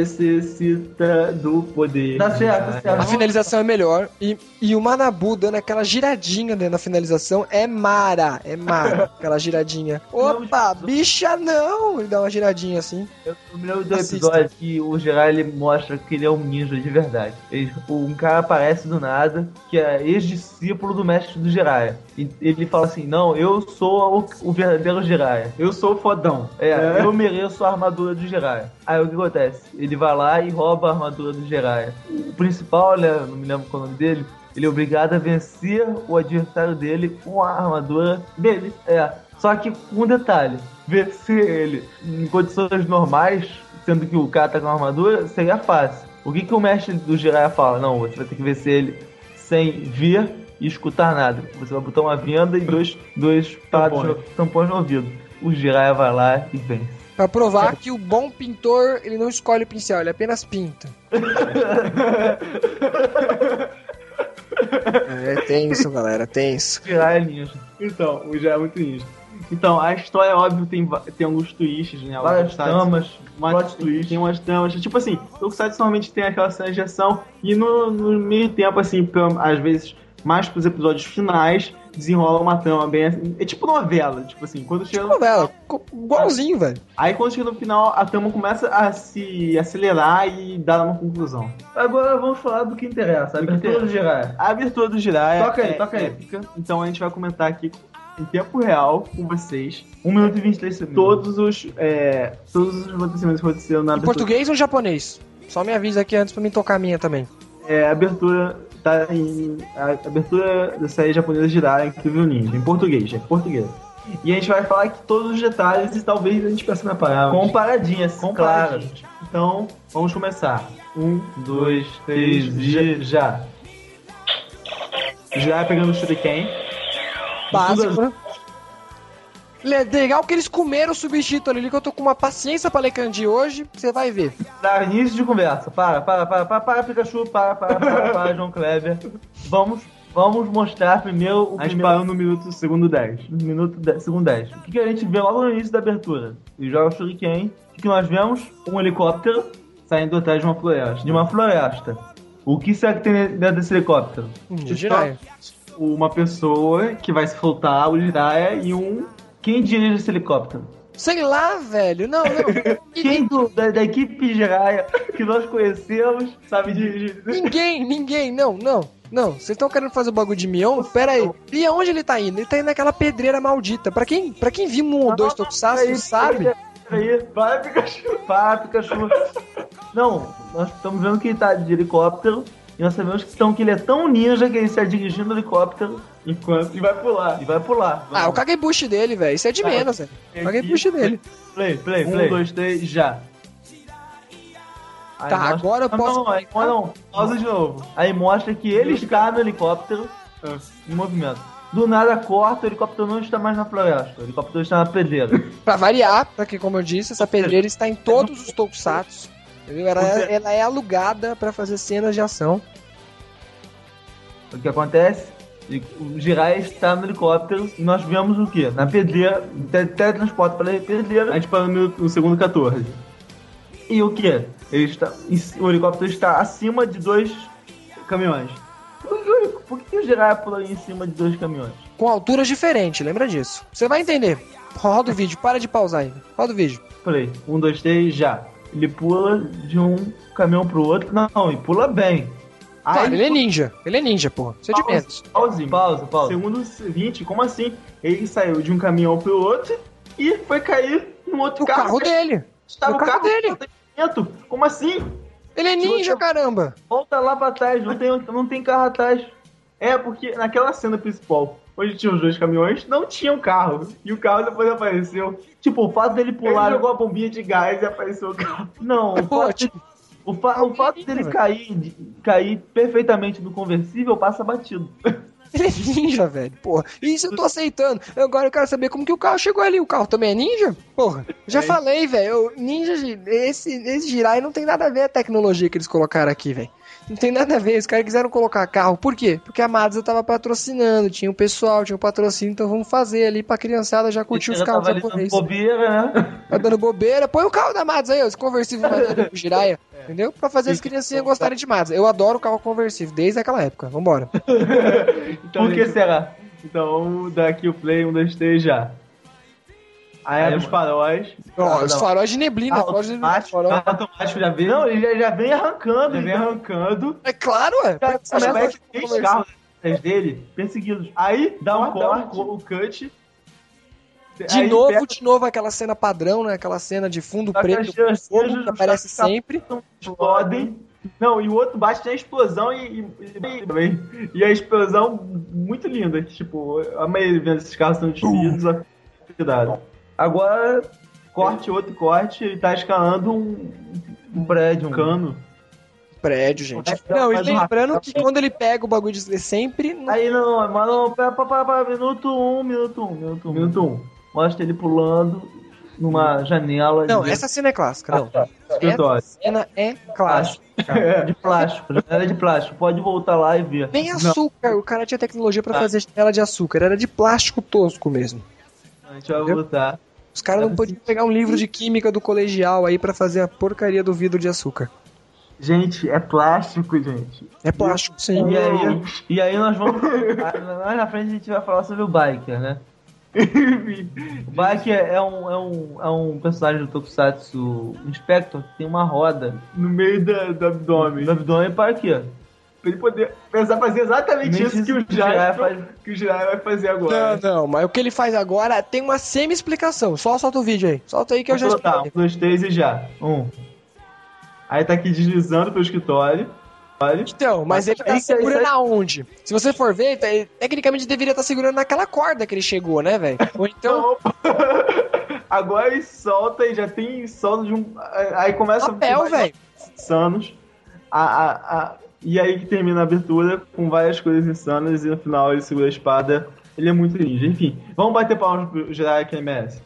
Necessita do poder. Tá certo, tá certo. A finalização é melhor e o Manabu dando aquela giradinha na finalização é mara, aquela giradinha. Opa, bicha não! Ele dá uma giradinha assim. Eu me lembro do Assista. episódio que o Jiraiya ele mostra que ele é um ninja de verdade. Um cara aparece do nada, que é ex-discípulo do mestre do Jiraiya. E ele fala assim, não, eu sou o verdadeiro Jiraiya. Eu sou o fodão. Eu mereço a armadura do Jiraiya. Aí o que acontece? Ele vai lá e rouba a armadura do Jiraiya. O principal, né, não me lembro qual é o nome dele, ele é obrigado a vencer o adversário dele com a armadura dele. Só que com um detalhe, vencer ele em condições normais, sendo que o cara tá com a armadura, seria fácil. O que o mestre do Jiraiya fala? Não, você vai ter que vencer ele sem ver e escutar nada. Você vai botar uma venda e dois tampões no ouvido. O Jiraiya vai lá e vence. Pra provar que o bom pintor, ele não escolhe o pincel, ele apenas pinta. É tenso, galera, tenso. Jiraiya é ninja. Então, o Jiraiya é muito ninja. Então, a história, óbvio, tem alguns twists, né? Várias tramas, plot twist. Tem umas tramas. Tipo assim, o Tokusatsu normalmente tem aquela cena de ação e no meio tempo, assim, às vezes, mais pros episódios finais, desenrola uma trama bem assim. É tipo novela, tipo assim, quando chega no Novela, igualzinho, velho. Aí quando chega no final, a trama começa a se acelerar e dar uma conclusão. Agora vamos falar do que interessa, a abertura do Jiraiya. A abertura do Jiraiya Toca aí. épica. Então a gente vai comentar aqui em tempo real com vocês 1 minuto e 23 segundos. todos os acontecimentos que aconteceram na Em abertura. português ou em japonês? Só me avisa aqui antes pra mim tocar a minha também. A abertura tá a abertura da série japonesa Jiraiya Incrível Ninja, em português, é português. E a gente vai falar aqui todos os detalhes e talvez a gente peça na palavra. Comparadinhas, claro. Então, vamos começar. 1, 2, 3, já. Jiraiya pegando o Shuriken. Básico, né? Legal que eles comeram o substituto ali, que eu tô com uma paciência pra ler kanji hoje, você vai ver. Dá início de conversa. Para, Pikachu, para, João Kleber. Vamos mostrar primeiro A gente parou no minuto segundo 10. segundo 10. O que a gente vê logo no início da abertura? Ele joga o Shuriken. O que nós vemos? Um helicóptero Saindo atrás de uma floresta. de uma floresta. O que será que tem dentro desse helicóptero? Jiraiya. Uma pessoa que vai se soltar, o Jiraiya e Quem dirige esse helicóptero? Sei lá, velho. Não. Quem da equipe Jiraiya que nós conhecemos sabe dirigir? Ninguém. Não. Vocês estão querendo fazer o bagulho de Mion? Pera aí. E aonde ele tá indo? Ele tá indo naquela pedreira maldita. Pra quem viu 1 ou 2 Tokusatsu, sabe? Peraí, para, Pikachu. Não, nós estamos vendo que ele tá de helicóptero e nós sabemos que ele é tão ninja que ele está dirigindo o helicóptero e vai pular. Ah, o Kagebushi dele, velho. Isso é de menos, velho. O Kagebushi dele. Play. 1, 2, 3, já. Aí Tá, mostra- agora eu posso... Não. Pausa de novo. Aí mostra que ele está no helicóptero em movimento. Do nada corta, o helicóptero não está mais na floresta. O helicóptero está na pedreira. Pra variar, porque como eu disse, essa pedreira está em todos os Tokusatsu. Entendeu? Ela é alugada pra fazer cenas de ação. O que acontece? O Jiraiya está no helicóptero e nós vemos o quê? Na pedreira, teletransporte para a pedreira. A gente parou no segundo 14. E o quê? O helicóptero está acima de 2 Caminhões. Por que o Jiraiya pula em cima de 2 caminhões? Com alturas diferentes, lembra disso. Você vai entender. Roda o vídeo, para de pausar aí. Roda o vídeo. Falei, 1, 2, 3, já. Ele pula de um caminhão pro outro. Não, ele pula bem. Tá, ele é ninja, porra. Isso é de menos. Pausa. Segundo 20, como assim? Ele saiu de um caminhão pro outro e foi cair no outro O carro dele. Estava O carro dele. Como assim? Ele é ninja, caramba. Volta lá pra trás, não tem carro atrás. É, porque naquela cena principal, onde tinha os 2 caminhões, não tinha um carro. E o carro depois apareceu. Tipo, o fato dele pular... Ele jogou a bombinha de gás e apareceu o carro. Não, o fato dele cair perfeitamente no conversível passa batido. Ele é ninja, velho. Porra. Isso eu tô aceitando. Agora eu quero saber como que o carro chegou ali. O carro também é ninja? Porra. Já falei, velho. Ninja, esse Jiraiya não tem nada a ver a tecnologia que eles colocaram aqui, velho. Não tem nada a ver. Os caras quiseram colocar carro. Por quê? Porque a Mazda tava patrocinando. Tinha o pessoal, tinha o patrocínio. Então vamos fazer ali pra criançada já curtir os carros japoneses. Bobeira, né? Tá dando bobeira. Põe o carro da Mazda aí, ó. Esse conversível maneiro do Jiraiya. Entendeu? Pra fazer as criancinhas gostarem de Mazda. Eu adoro carro conversível, desde aquela época. Vambora. Então, Por que será? Então, daqui o play, 1, 2, 3, já. Aí os faróis. Ó, os faróis de neblina. Carro automático já vem. Não, ele já vem arrancando. Já vem arrancando. É claro, ué. Começa 3 carros atrás dele, perseguidos. Aí dá um corte. o cut. De novo aquela cena padrão, né? Aquela cena de fundo preto, fogo, que aparece sempre. Explodem. Não, e o outro bate na explosão e a explosão muito linda. Tipo, a maioria vendo esses carros sendo destruídos. Cuidado. Agora, outro corte, ele tá escalando um prédio, um cano. Prédio, gente. Não, e lembrando que quando ele pega o bagulho de sempre... Aí não, para, minuto 1. Mostra ele pulando numa janela. Não, essa cena é clássica, não. Essa cena é clássica. De plástico, janela de plástico. Pode voltar lá e ver. Nem açúcar, o cara tinha tecnologia pra fazer janela de açúcar. Era de plástico tosco mesmo. A gente vai voltar. Os caras não podiam pegar um livro de química do colegial aí pra fazer a porcaria do vidro de açúcar. Gente, é plástico, gente. É plástico, sim. E aí nós vamos... Mais na frente a gente vai falar sobre o Biker, né? O Biker é um personagem do Tokusatsu Inspector que tem uma roda No meio do abdômen. no abdômen para quê? Pra ele poder pensar fazer exatamente isso que o Jiraiya faz. que o Jiraiya vai fazer agora. Não, mas o que ele faz agora tem uma semi-explicação. Só solta o vídeo aí. Solta aí que eu já Tá, expliquei. 1, 2, 3 e já. Aí tá aqui deslizando pelo escritório. Olha. Então, mas ele tá Aí, segurando aí, aonde? Se você for ver, ele, tecnicamente deveria estar segurando naquela corda que ele chegou, né, velho? Ou então... Agora ele solta e já tem solta de um. Aí começa Papel, velho. insanos. E aí que termina a abertura com várias coisas insanas e no final ele segura a espada. Ele é muito ninja. Enfim, vamos bater palmas pro Jiraiya que ele merece.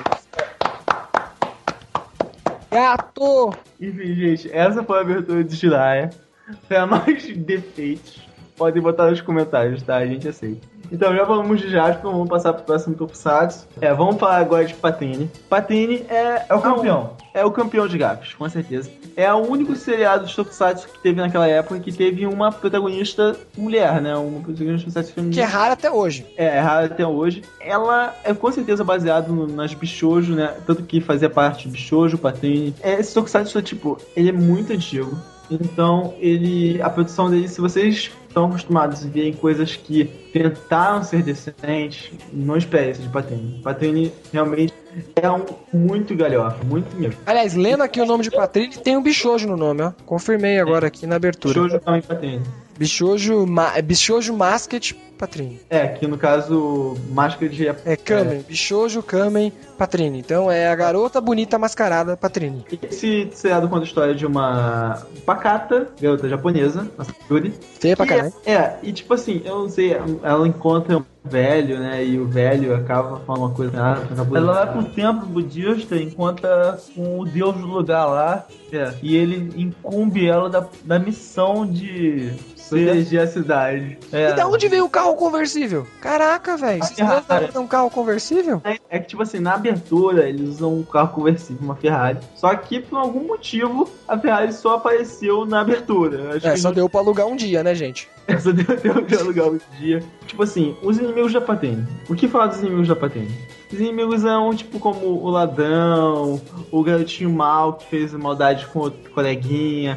Gato! Enfim, gente, essa foi a abertura de Jiraiya. Para mais defeitos, podem botar nos comentários, tá? A gente aceita. Então já falamos de Jasper, vamos passar pro próximo Tokusatsu. Vamos falar agora de Patini. Patini é o campeão. É o campeão de gafes, com certeza. É o único seriado de Tokusatsu que teve naquela época que teve uma protagonista mulher, né? Uma protagonista de Tokusatsu feminina. Que é raro até hoje. É raro até hoje. Ela é com certeza baseada nas Bishoujo, né? Tanto que fazia parte de Bishoujo, Patini. Esse Tokusatsu, tipo, ele é muito antigo. Então, a produção dele, se vocês estão acostumados a verem coisas que tentaram ser decentes, não espere isso de Patini. Patini realmente é muito galhofa, muito mesmo. Aliás, lendo aqui o nome de Patini, tem um Bishoujo no nome, ó. Confirmei agora aqui na abertura. Bishoujo também Patini. Bishoujo Masked Patrini. Que no caso, máscara de... Kamen. Bishoujo Kamen Patrini. Então é a garota bonita mascarada Patrini. Esse seriado conta a história de uma pacata, garota japonesa, a Sayuri. Feia pra caralho. E tipo assim, eu não sei, ela encontra um velho, né, e o velho acaba falando uma coisa... Ela vai pro templo budista, encontra com o deus do lugar lá, e ele incumbe ela da missão de... proteger a cidade. E da onde veio o carro conversível? Caraca, velho. Vocês não um carro conversível? É que, tipo assim, na abertura eles usam um carro conversível, uma Ferrari. Só que, por algum motivo, a Ferrari só apareceu na abertura. Só deu pra alugar um dia, né, gente? Só deu pra alugar um dia. Tipo assim, os inimigos da Patini. O que falar dos inimigos da Patini? Os inimigos são, tipo, como o ladrão, o garotinho mal que fez maldade com o coleguinha.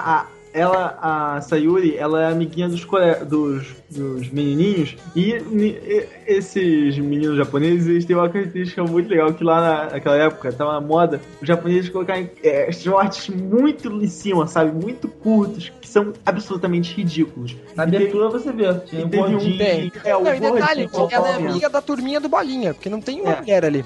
A Sayuri, ela é amiguinha dos menininhos, e esses meninos japoneses, eles têm uma característica muito legal, que lá naquela época tava na moda, os japoneses colocarem shorts muito em cima, sabe, muito curtos, que são absolutamente ridículos. Na abertura você vê, tinha um gordinho. Não, e detalhe, ela é amiga da turminha do Bolinha, porque não tem uma mulher ali.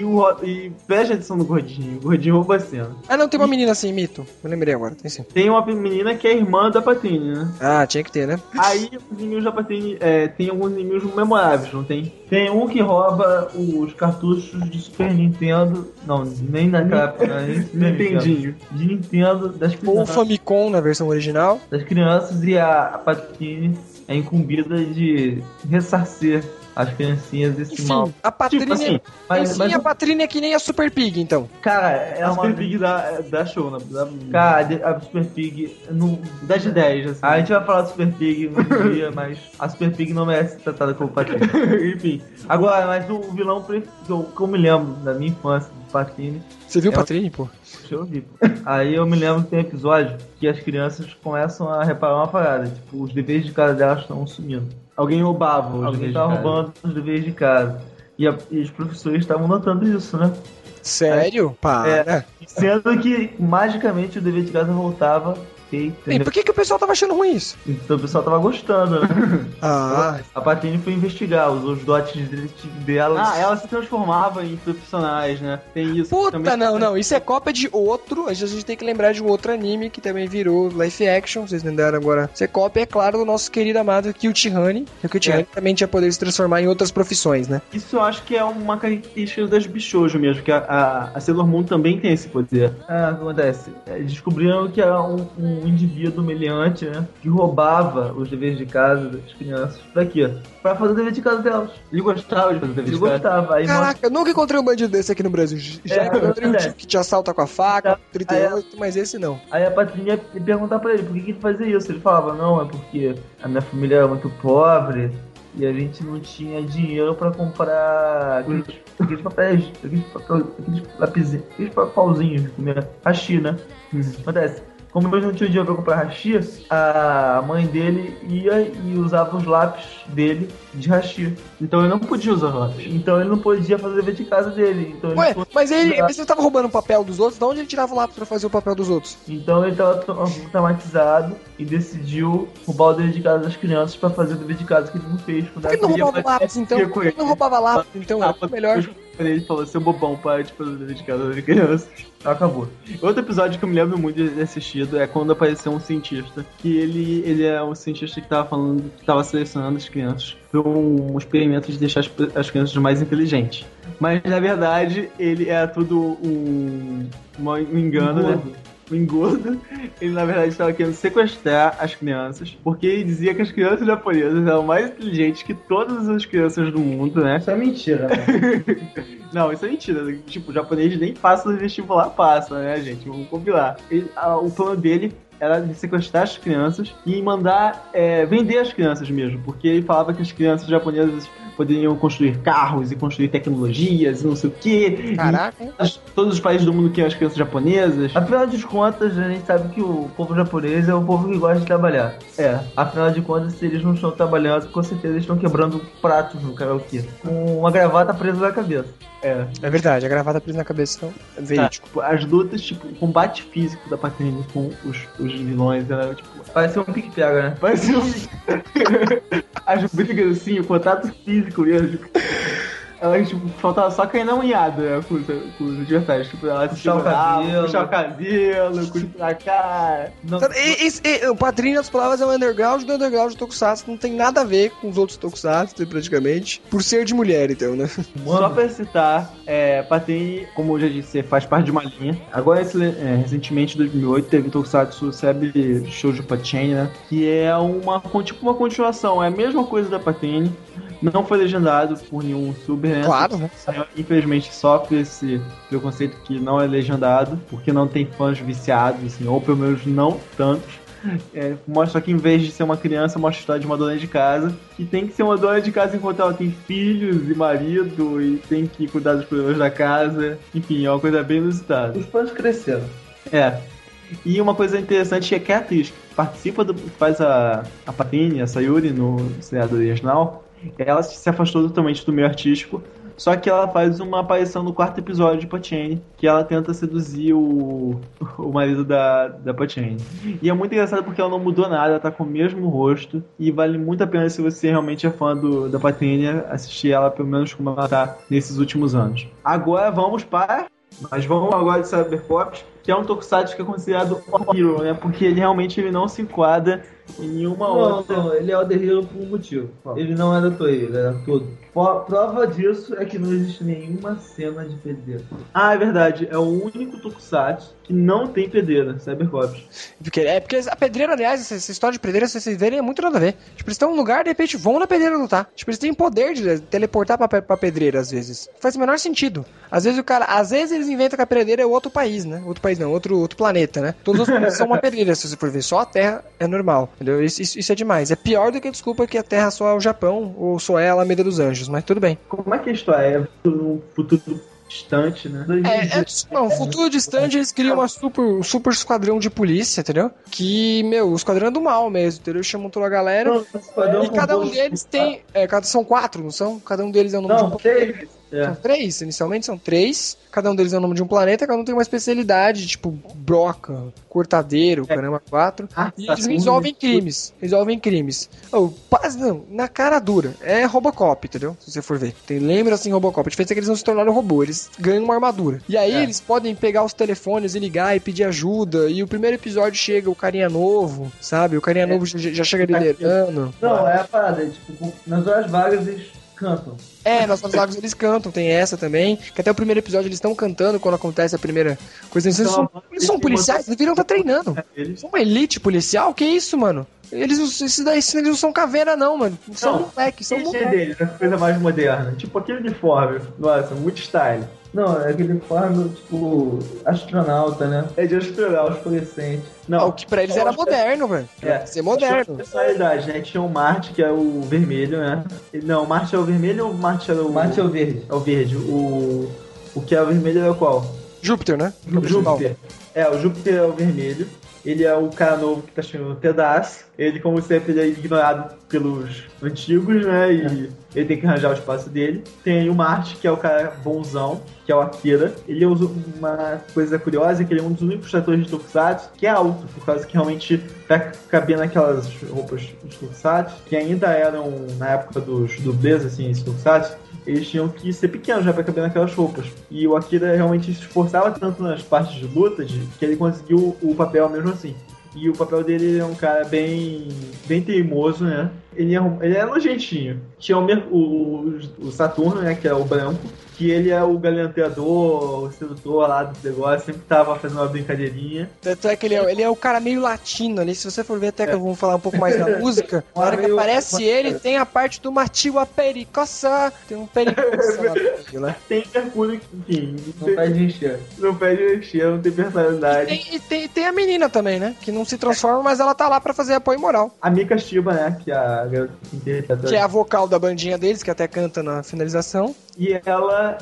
E preste atenção no gordinho, o gordinho rouba a cena. Não tem uma menina assim, mito, eu lembrei agora, tem sim. Tem uma menina que é irmã da Patini, né? Tinha que ter, né? Aí os inimigos da Patini tem alguns inimigos memoráveis, não tem? Tem um que rouba os cartuchos de Super Nintendo. Não, nem naquela época, Nintendinho. De Nintendo das crianças. Ou Famicom na versão original. Das crianças, e a Patini é incumbida de ressarcer as criancinhas desse mal. A Patrini, tipo assim, mas a Patrini é que nem a Super Pig, então. Cara, é a uma... Super Pig dá show, né? Cara, a Super Pig... Não... 10 de 10, assim. A gente vai falar de Super Pig um dia, mas a Super Pig não merece ser tratada como Patini. Enfim. Agora, mas o vilão que eu me lembro da minha infância, do Patini... Você viu Patrini, pô? Eu vi. Aí eu me lembro que tem um episódio que as crianças começam a reparar uma parada. Tipo, os deveres de casa delas estão sumindo. Alguém roubava os Alguém deveres tá de casa. roubando os deveres de casa. E os professores estavam notando isso, né? Sério? Sendo que, magicamente, o dever de casa voltava E por que o pessoal tava achando ruim isso? Então o pessoal tava gostando, né? A Patini foi investigar, usou os dotes de detetive dela. Ela se transformava em profissionais, né? Tem isso. Puta, também... não. Isso é cópia de outro. A gente tem que lembrar de um outro anime que também virou live action. Vocês lembraram agora? Isso é cópia, é claro, do nosso querido amado Kyuuchi-Hane. O Kyuuchi-Hane também tinha poder de se transformar em outras profissões, né? Isso eu acho que é uma característica das Bishoujo mesmo, que a Sailor Moon também tem esse poder. O que acontece? Descobriram que era um um indivíduo meliante, né? Que roubava os deveres de casa das crianças. Pra quê? Pra fazer o dever de casa delas. Ele gostava de fazer dever Ele de casa. gostava. Aí Caraca, eu nunca encontrei um bandido desse aqui no Brasil. Já encontrei um tipo que te assalta com a faca, 38, mas esse não. Aí a Patrícia ia perguntar pra ele por que ele fazia isso. Ele falava, não, é porque a minha família era muito pobre e a gente não tinha dinheiro pra comprar aqueles papéis, aqueles pauzinhos de comer hashi, né? Acontece. Como eles não tinham dinheiro pra comprar hashi, a mãe dele ia e usava os lápis dele de hashi. Então ele não podia usar lápis. Então ele não podia fazer o dever de casa dele. Então Ué, ele mas ele tava roubando o papel dos outros? De onde ele tirava o lápis pra fazer o papel dos outros? Então ele estava traumatizado e decidiu roubar o dever de casa das crianças pra fazer o dever de casa que ele não fez. Por que ele não roubava lápis então? Por que ele não roubava lápis então? Era melhor. Ele falou, seu bobão, para de fazer o dever de casa das crianças. Acabou. Outro episódio que eu me lembro muito de ter assistido é quando apareceu um cientista. Que ele é um cientista que tava falando que tava selecionando as crianças para um experimento de deixar as crianças mais inteligentes. Mas na verdade ele era tudo um engano, né? Um engodo. Ele na verdade estava querendo sequestrar as crianças, porque ele dizia que as crianças japonesas eram mais inteligentes que todas as crianças do mundo, né? Isso é mentira, né? Não, isso é mentira. Tipo, o japonês nem passa no vestibular, passa, né, gente? Vamos compilar. O plano dele era de sequestrar as crianças e mandar vender as crianças mesmo, porque ele falava que as crianças japonesas poderiam construir carros e construir tecnologias e não sei o quê. Caraca. Todos os países do mundo queriam as crianças japonesas. Afinal de contas, a gente sabe que o povo japonês é o povo que gosta de trabalhar. Afinal de contas, se eles não estão trabalhando, com certeza eles estão quebrando pratos no karaokê. Com uma gravata presa na cabeça. É verdade, a gravata presa na cabeça é verídico. Tipo, as lutas, tipo, o combate físico da Patrícia com os vilões, era tipo... Parece um pique-pega, né? Parece um... As brigas assim, o contato físico mesmo. Elas, tipo, faltava só cair na unhada, né, com os adversários. Tipo, ela se puxar o cabelo, cuspir a cara. O Padrinho das Palavras é o underground do underground do Tokusatsu. Não tem nada a ver com os outros Tokusatsu, praticamente. Por ser de mulher, então, né? Só pra citar, Patrini, como eu já disse, faz parte de uma linha. Agora, recentemente, em 2008, teve o Tokusatsu Sebi Shoujo Patrini, né? Que é tipo uma continuação. É a mesma coisa da Patrini. Não foi legendado por nenhum sub, né? Claro, né? Infelizmente sofre esse preconceito que não é legendado, porque não tem fãs viciados, assim, ou pelo menos não tantos. Mostra que em vez de ser uma criança, mostra a história de uma dona de casa, que tem que ser uma dona de casa enquanto ela tem filhos e marido, e tem que cuidar dos problemas da casa. Enfim, é uma coisa bem inusitada. Os fãs cresceram. E uma coisa interessante é que a atriz que participa faz a Patrini, a Sayuri, no seriado original, ela se afastou totalmente do meio artístico, só que ela faz uma aparição no 4º episódio de Patrini, que ela tenta seduzir o marido da Patrini. E é muito engraçado porque ela não mudou nada, ela tá com o mesmo rosto, e vale muito a pena, se você realmente é fã da Patrini, assistir ela pelo menos como ela tá nesses últimos anos. Agora vamos agora de Cybercops, que é um tokusatsu que é considerado o hero, né? Porque ele realmente não se enquadra em nenhuma outra. Não, ele é o The Hero por um motivo. Ele não é da Toei, ele é da todo. Prova disso é que não existe nenhuma cena de pedreira. Ah, é verdade. É o único tokusatsu que não tem pedreira, Cybercops. Porque a pedreira, aliás, essa história de pedreira, se vocês verem, é muito nada a ver. Tipo, eles estão num lugar, de repente vão na pedreira lutar. Tipo, eles têm poder de teleportar pra pedreira, às vezes. Faz o menor sentido. Às vezes eles inventam que a pedreira é outro país, né? Outro planeta, né? Todos os planetas são uma pedreira, se você for ver. Só a Terra é normal, entendeu? Isso é demais. É pior do que a desculpa que a Terra só é o Japão ou só é a Alameda dos Anjos, mas tudo bem. Como é que isso é? Um futuro distante, né? Não, futuro distante, eles criam um super esquadrão de polícia, entendeu? Que, o esquadrão é do mal mesmo, entendeu? Eles chamam toda a galera e cada um deles tem... são 4, não são? Cada um deles é o nome de um planeta. São 3, inicialmente são 3. Cada um deles é o nome de um planeta, cada um tem uma especialidade, tipo broca, cortadeiro, caramba, 4. E eles resolvem crimes. Na cara dura. É Robocop, entendeu? Se você for ver. Lembra assim Robocop. A diferença é que eles não se tornaram robô, eles ganham uma armadura. E aí eles podem pegar os telefones e ligar e pedir ajuda. E o primeiro episódio chega o carinha novo, sabe? O carinha novo já chega liderando. Não, é a parada, tipo, nas horas vagas eles cantam. Nossos Lagos eles cantam, tem essa também. Que até o primeiro episódio eles estão cantando quando acontece a primeira coisa. Eles são policiais, eles deveriam estar treinando. São uma elite policial? Que isso, mano? Eles não são caveira, não, mano. São moleques, são moleques. Deles, é coisa mais moderna. Tipo aquele uniforme. Nossa, muito style. Não, é aquele uniforme, tipo, astronauta, né? É de astronauta, fluorescente. Não, o que pra eles era moderno, velho. Ser moderno. Personalidade, né? Tinha o Marte, que é o vermelho, né? Não, o Marte é o vermelho ou o Marte era o... Marte é o verde. É o verde. O que é o vermelho é o qual? Júpiter, né? Júpiter. O Júpiter é o vermelho. Ele é o cara novo que tá chegando no pedaço. Ele, como sempre, ele é ignorado pelos antigos, né? E ele tem que arranjar o espaço dele. Tem o Marte, que é o cara bonzão, que é o Akira. Ele usa uma coisa curiosa, que ele é um dos únicos atores de Tokusatsu que é alto, por causa que realmente pra caber naquelas roupas de Tokusatsu, que ainda eram, na época dos dublês, assim, esse Tokusatsu, eles tinham que ser pequenos já pra caber naquelas roupas. E o Akira realmente se esforçava tanto nas partes de luta que ele conseguiu o papel mesmo assim. E o papel dele é um cara bem teimoso, né? Ele é nojentinho. Tinha o Saturno, né? Que é o branco. Que ele é o galanteador, o sedutor lá do negócio. Sempre tava fazendo uma brincadeirinha. Tanto é que ele é o cara meio latino ali. Se você for ver até que eu vou falar um pouco mais da música. Na hora que aparece ele, tem a parte do Matilha Pericoça. Tem um pericoça lá dentro, né? Tem Mercúrio, enfim. Não pede encher. Não pede encher, não tem personalidade. E tem a menina também, né? Que não se transforma, mas ela tá lá pra fazer apoio moral. A Mika Shiba, né? Que é a garota que interpreta. Que é a vocal da bandinha deles, que até canta na finalização. E ela,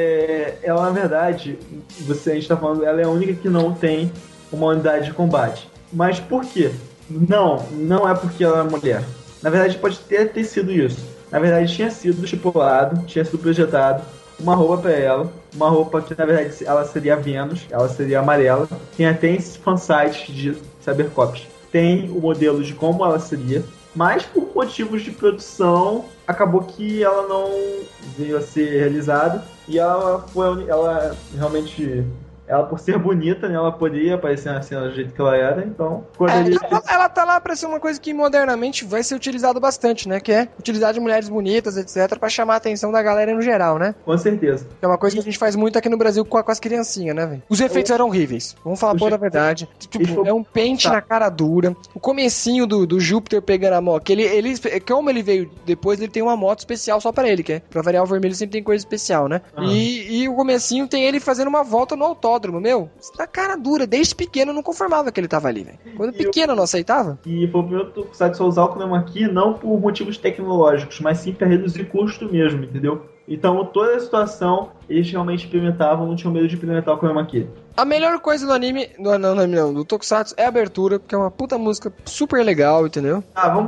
na verdade, a gente tá falando, ela é a única que não tem uma unidade de combate. Mas por quê? Não é porque ela é mulher. Na verdade, pode ter sido isso. Na verdade, tinha sido estipulado, tinha sido projetado uma roupa pra ela. Uma roupa que, na verdade, ela seria a Vênus, ela seria amarela. Tem até esse fansite de Cybercops. Tem o modelo de como ela seria. Mas por motivos de produção, acabou que ela não veio a ser realizada. E ela realmente, por ser bonita, né, ela poderia aparecer na cena do jeito que ela era, então... Ela tá lá pra ser uma coisa que modernamente vai ser utilizado bastante, né? Que é utilizar de mulheres bonitas, etc, pra chamar a atenção da galera no geral, né? Com certeza. É uma coisa que a gente faz muito aqui no Brasil com as criancinhas, né, velho? Os efeitos eram horríveis. Vamos falar a verdade. Tipo, é um pente na cara dura. O comecinho do Júpiter pegando a moto. Como ele veio depois, ele tem uma moto especial só pra ele, que é pra variar o vermelho sempre tem coisa especial, né? E o comecinho tem ele fazendo uma volta no autódromo. Meu, na cara dura, desde pequeno eu não conformava que ele tava ali, velho. Quando pequeno eu não aceitava. E foi o primeiro Tokusatsu a usar o chroma key não por motivos tecnológicos, mas sim pra reduzir custo mesmo, entendeu? Então toda a situação eles realmente implementavam, não tinham medo de implementar o chroma key. A melhor coisa do anime, do Tokusatsu é a abertura, porque é uma puta música super legal, entendeu?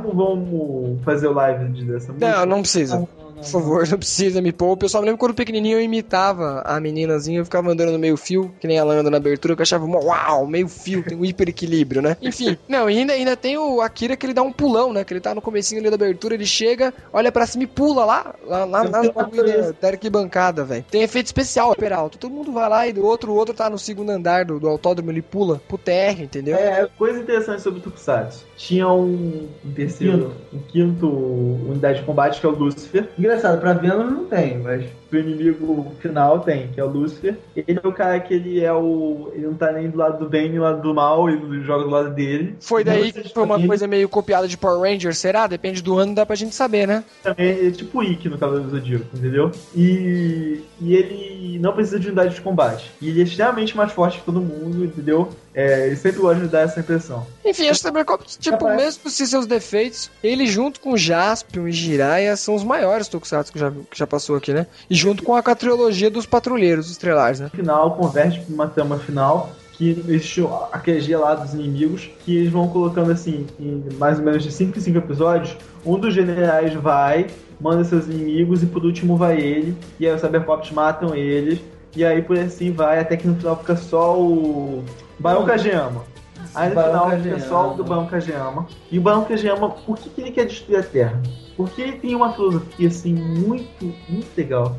Vamos fazer o live dessa música? Não precisa. Por favor, não precisa me pôr. O pessoal me lembra quando pequenininho eu imitava a meninazinha, eu ficava andando no meio fio, que nem ela anda na abertura, que eu achava, uau, meio fio, tem um hiper equilíbrio, né? Enfim, e ainda tem o Akira que ele dá um pulão, né? Que ele tá no comecinho ali da abertura, ele chega, olha pra cima e pula lá no bagulho da arquibancada, velho. Tem efeito especial, super alto. Todo mundo vai lá e o outro tá no segundo andar do autódromo, ele pula pro térreo, entendeu? Coisa interessante sobre o Tokusatsu. Tinha um quinto unidade de combate, que é o Lúcifer. Engraçado, pra Vênus não tem, mas pro inimigo final tem, que é o Lúcifer. Ele é o cara que ele não tá nem do lado do bem nem do lado do mal, ele joga do lado dele. Foi daí que foi uma coisa meio copiada de Power Rangers, será? Depende do ano, dá pra gente saber, né? Também é tipo o Ikki no Cavaleiro do Zodíaco, entendeu? E ele não precisa de unidade de combate. E ele é extremamente mais forte que todo mundo, entendeu? Ele sempre gosta de dar essa impressão. Enfim, acho que Cybercops, mesmo com seus defeitos, ele junto com Jaspion e Jiraiya são os maiores Tokusatsu que já passou aqui, né? E junto com a trilogia dos Patrulheiros Estelares, né? No final, converte pra uma trama final, que existe a QG lá dos inimigos, que eles vão colocando assim, em mais ou menos de 5 em 5 episódios, um dos generais manda seus inimigos, e por último vai ele, e aí os Cybercops matam eles, e aí por assim vai, até que no final fica só o Barão Kageyama. Aí no final fica só o do Barão Kageyama. E o Barão Kageyama, por que ele quer destruir a Terra? Porque ele tem uma filosofia assim muito, muito legal.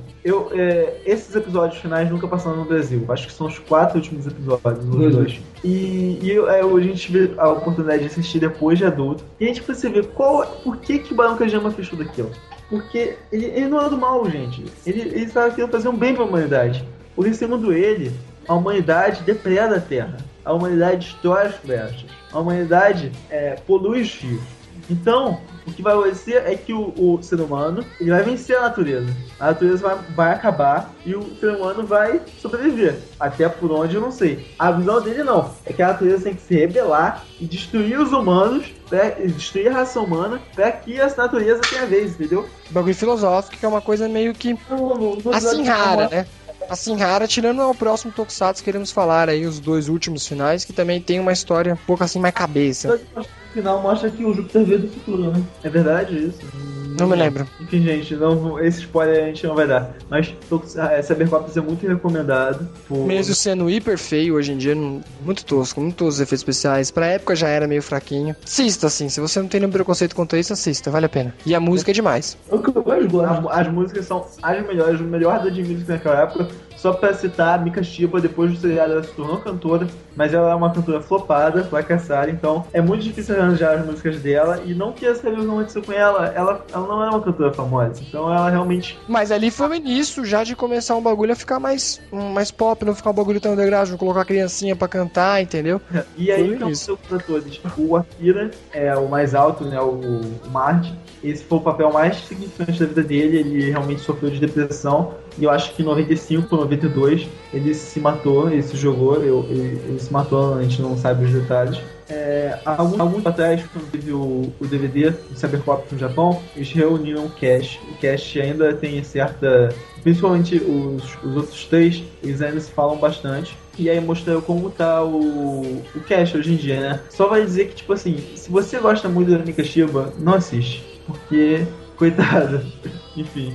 Esses episódios finais nunca passaram no Brasil. Acho que são os 4 últimos episódios, os dois. E a gente vê a oportunidade de assistir depois de adulto. E a gente precisa ver por que o Barão Kageyama fez tudo aquilo. porque ele não é do mal, gente. Ele está querendo fazer um bem para a humanidade. Porque, segundo ele, a humanidade depreda a Terra. A humanidade destrói as florestas. A humanidade polui os rios. Então, o que vai acontecer é que o ser humano ele vai vencer a natureza. A natureza vai acabar e o ser humano vai sobreviver. Até por onde eu não sei. A visão dele não. É que a natureza tem que se rebelar e destruir os humanos, destruir a raça humana, para que essa natureza tenha vez, entendeu? Bagulho filosófico, que é uma coisa meio que assim rara, né? Assim rara, tirando ao próximo Tokusatsu, queremos falar aí os 2 últimos finais, que também tem uma história um pouco assim mais cabeça. No final mostra que o Júpiter veio do futuro, né? É verdade isso? Não me lembro. Enfim, gente, esse spoiler a gente não vai dar. Mas Cybercops é muito recomendado. Mesmo sendo hiper feio hoje em dia, muito tosco os efeitos especiais. Pra época já era meio fraquinho. Assista, assim, se você não tem nenhum preconceito quanto a isso, assista, vale a pena. E a música é demais. O que eu mais gosto. As músicas são as melhores, o melhor da Jimmy naquela época. Só pra citar, Mika Shiba, depois do seriado, ela se tornou cantora, mas ela é uma cantora flopada, fracassada, então é muito difícil arranjar as músicas dela, e não que essa televisão aconteceu com ela não é uma cantora famosa, então ela realmente... Mas ali foi o início já de começar um bagulho a ficar mais pop, não ficar um bagulho tão underground, não colocar a criancinha pra cantar, entendeu? E aí que aconteceu com os atores. O Akira é o mais alto, né, o Marty. Esse foi o papel mais significante da vida dele, ele realmente sofreu de depressão, e eu acho que em 95 ou 92 ele se matou, ele se jogou, ele se matou, a gente não sabe os detalhes. Algum tempo atrás, quando teve o DVD do Cybercops no Japão, eles reuniram o cast. O cast ainda tem certa... Principalmente os outros 3, eles ainda se falam bastante. E aí mostrou como tá o cast hoje em dia, né? Só vai dizer que, tipo assim, se você gosta muito da Mika Shiba, não assiste. Porque, coitada. Enfim.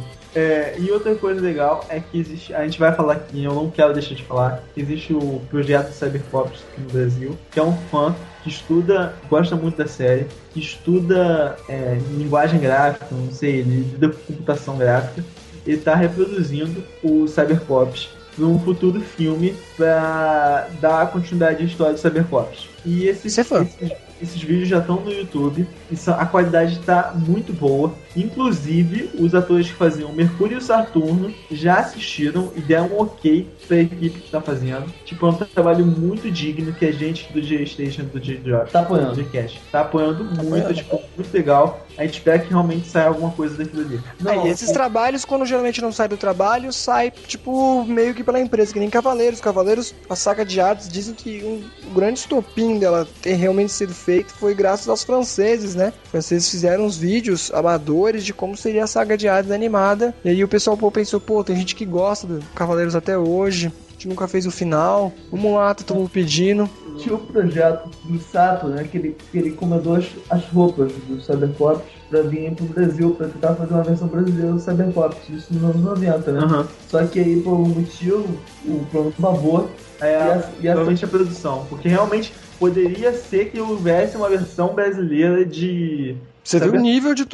E outra coisa legal é que existe, a gente vai falar aqui, eu não quero deixar de falar, existe o projeto Cybercops no Brasil, que é um fã que estuda, gosta muito da série, que estuda linguagem gráfica, não sei, ele lida com computação gráfica, ele está reproduzindo o Cybercops num futuro filme para dar continuidade à história do Cybercops. E esses vídeos já estão no YouTube e a qualidade está muito boa. Inclusive, os atores que faziam Mercúrio e Saturno já assistiram e deram um ok para a equipe que está fazendo. Tipo, é um trabalho muito digno que a gente do J-Station, do J-Drop, tá apoiando. Tá apoiando muito, tipo, muito legal. A gente espera que realmente saia alguma coisa daquilo ali. E esses trabalhos, quando geralmente não sai do trabalho, sai, tipo, meio que pela empresa, que nem Cavaleiros. Cavaleiros, a saga de artes, dizem que o grande estopim dela ter realmente sido feito foi graças aos franceses, né? Os franceses fizeram uns vídeos amadores de como seria a saga de Hades animada. E aí o pessoal pensou, tem gente que gosta do Cavaleiros até hoje, a gente nunca fez o final, vamos lá, tá todo mundo pedindo. Tinha o projeto do Sato, né? Que ele encomendou as roupas do Cybercops pra vir pro Brasil, pra tentar fazer uma versão brasileira do Cybercops, isso nos anos 90, né? Uhum. Só que aí, por algum motivo, o plano babou. Realmente a produção, porque realmente poderia ser que houvesse uma versão brasileira de... Você viu o nível de...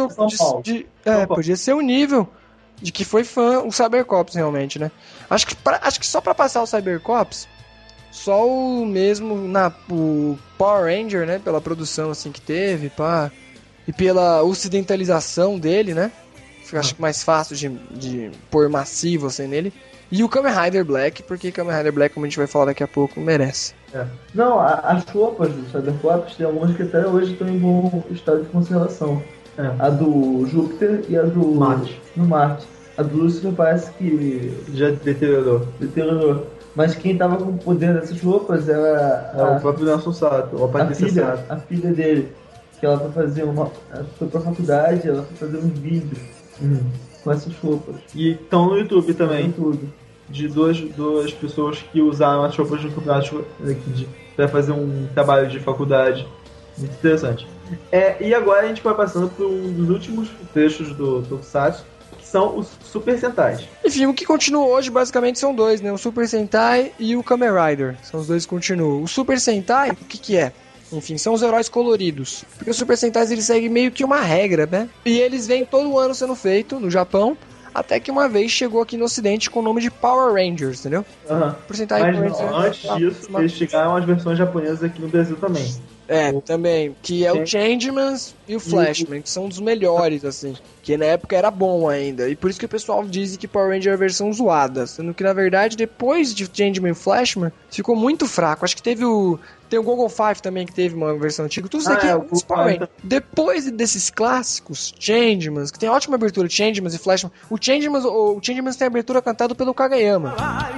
podia ser o nível de que foi fã o Cybercops realmente, né? Acho que só pra passar o Cybercops, só o mesmo o Power Ranger, né? Pela produção assim que teve, pá, e pela ocidentalização dele, né? Acho que mais fácil de pôr massivo assim nele. E o Kamen Rider Black, porque Kamen Rider Black, como a gente vai falar daqui a pouco, merece. Não, as roupas do Cybercops tem algumas que até hoje estão em bom estado de conservação. A do Júpiter e a do Marte. No Marte. A do Lúcifer parece que já deteriorou. Mas quem tava com o poder dessas roupas era o próprio Nelson Sato, a filha dele. Que ela foi fazer foi pra faculdade, ela foi fazer um vídeo com essas roupas. E estão no YouTube também. Tudo. De duas pessoas que usaram as roupas do campeonato para fazer um trabalho de faculdade. Muito interessante. E agora a gente vai passando por um dos últimos trechos do Tokusatsu, que são os Super Sentais. Enfim, o que continua hoje basicamente são 2, né? O Super Sentai e o Kamen Rider. São os 2 que continuam. O Super Sentai, o que é? Enfim, são os heróis coloridos. Porque os Super Sentais, eles seguem meio que uma regra, né? E eles vêm todo ano sendo feito no Japão, até que uma vez chegou aqui no ocidente com o nome de Power Rangers, entendeu? Mas não, antes disso, eles chegaram as versões japonesas aqui no Brasil também. Também. Que é o Changemans e o Flashman, que são dos melhores, assim. Que na época era bom ainda. E por isso que o pessoal diz que Power Ranger é a versão zoada. Sendo que, na verdade, depois de Changeman e Flashman, ficou muito fraco. Acho que teve o... Tem o Google 5 também, que teve uma versão antiga. Tudo isso aqui é os Power Rangers. Depois desses clássicos, Changemans, que tem ótima abertura, Changemans e Flashman. O Changemans tem a abertura cantada pelo Kageyama.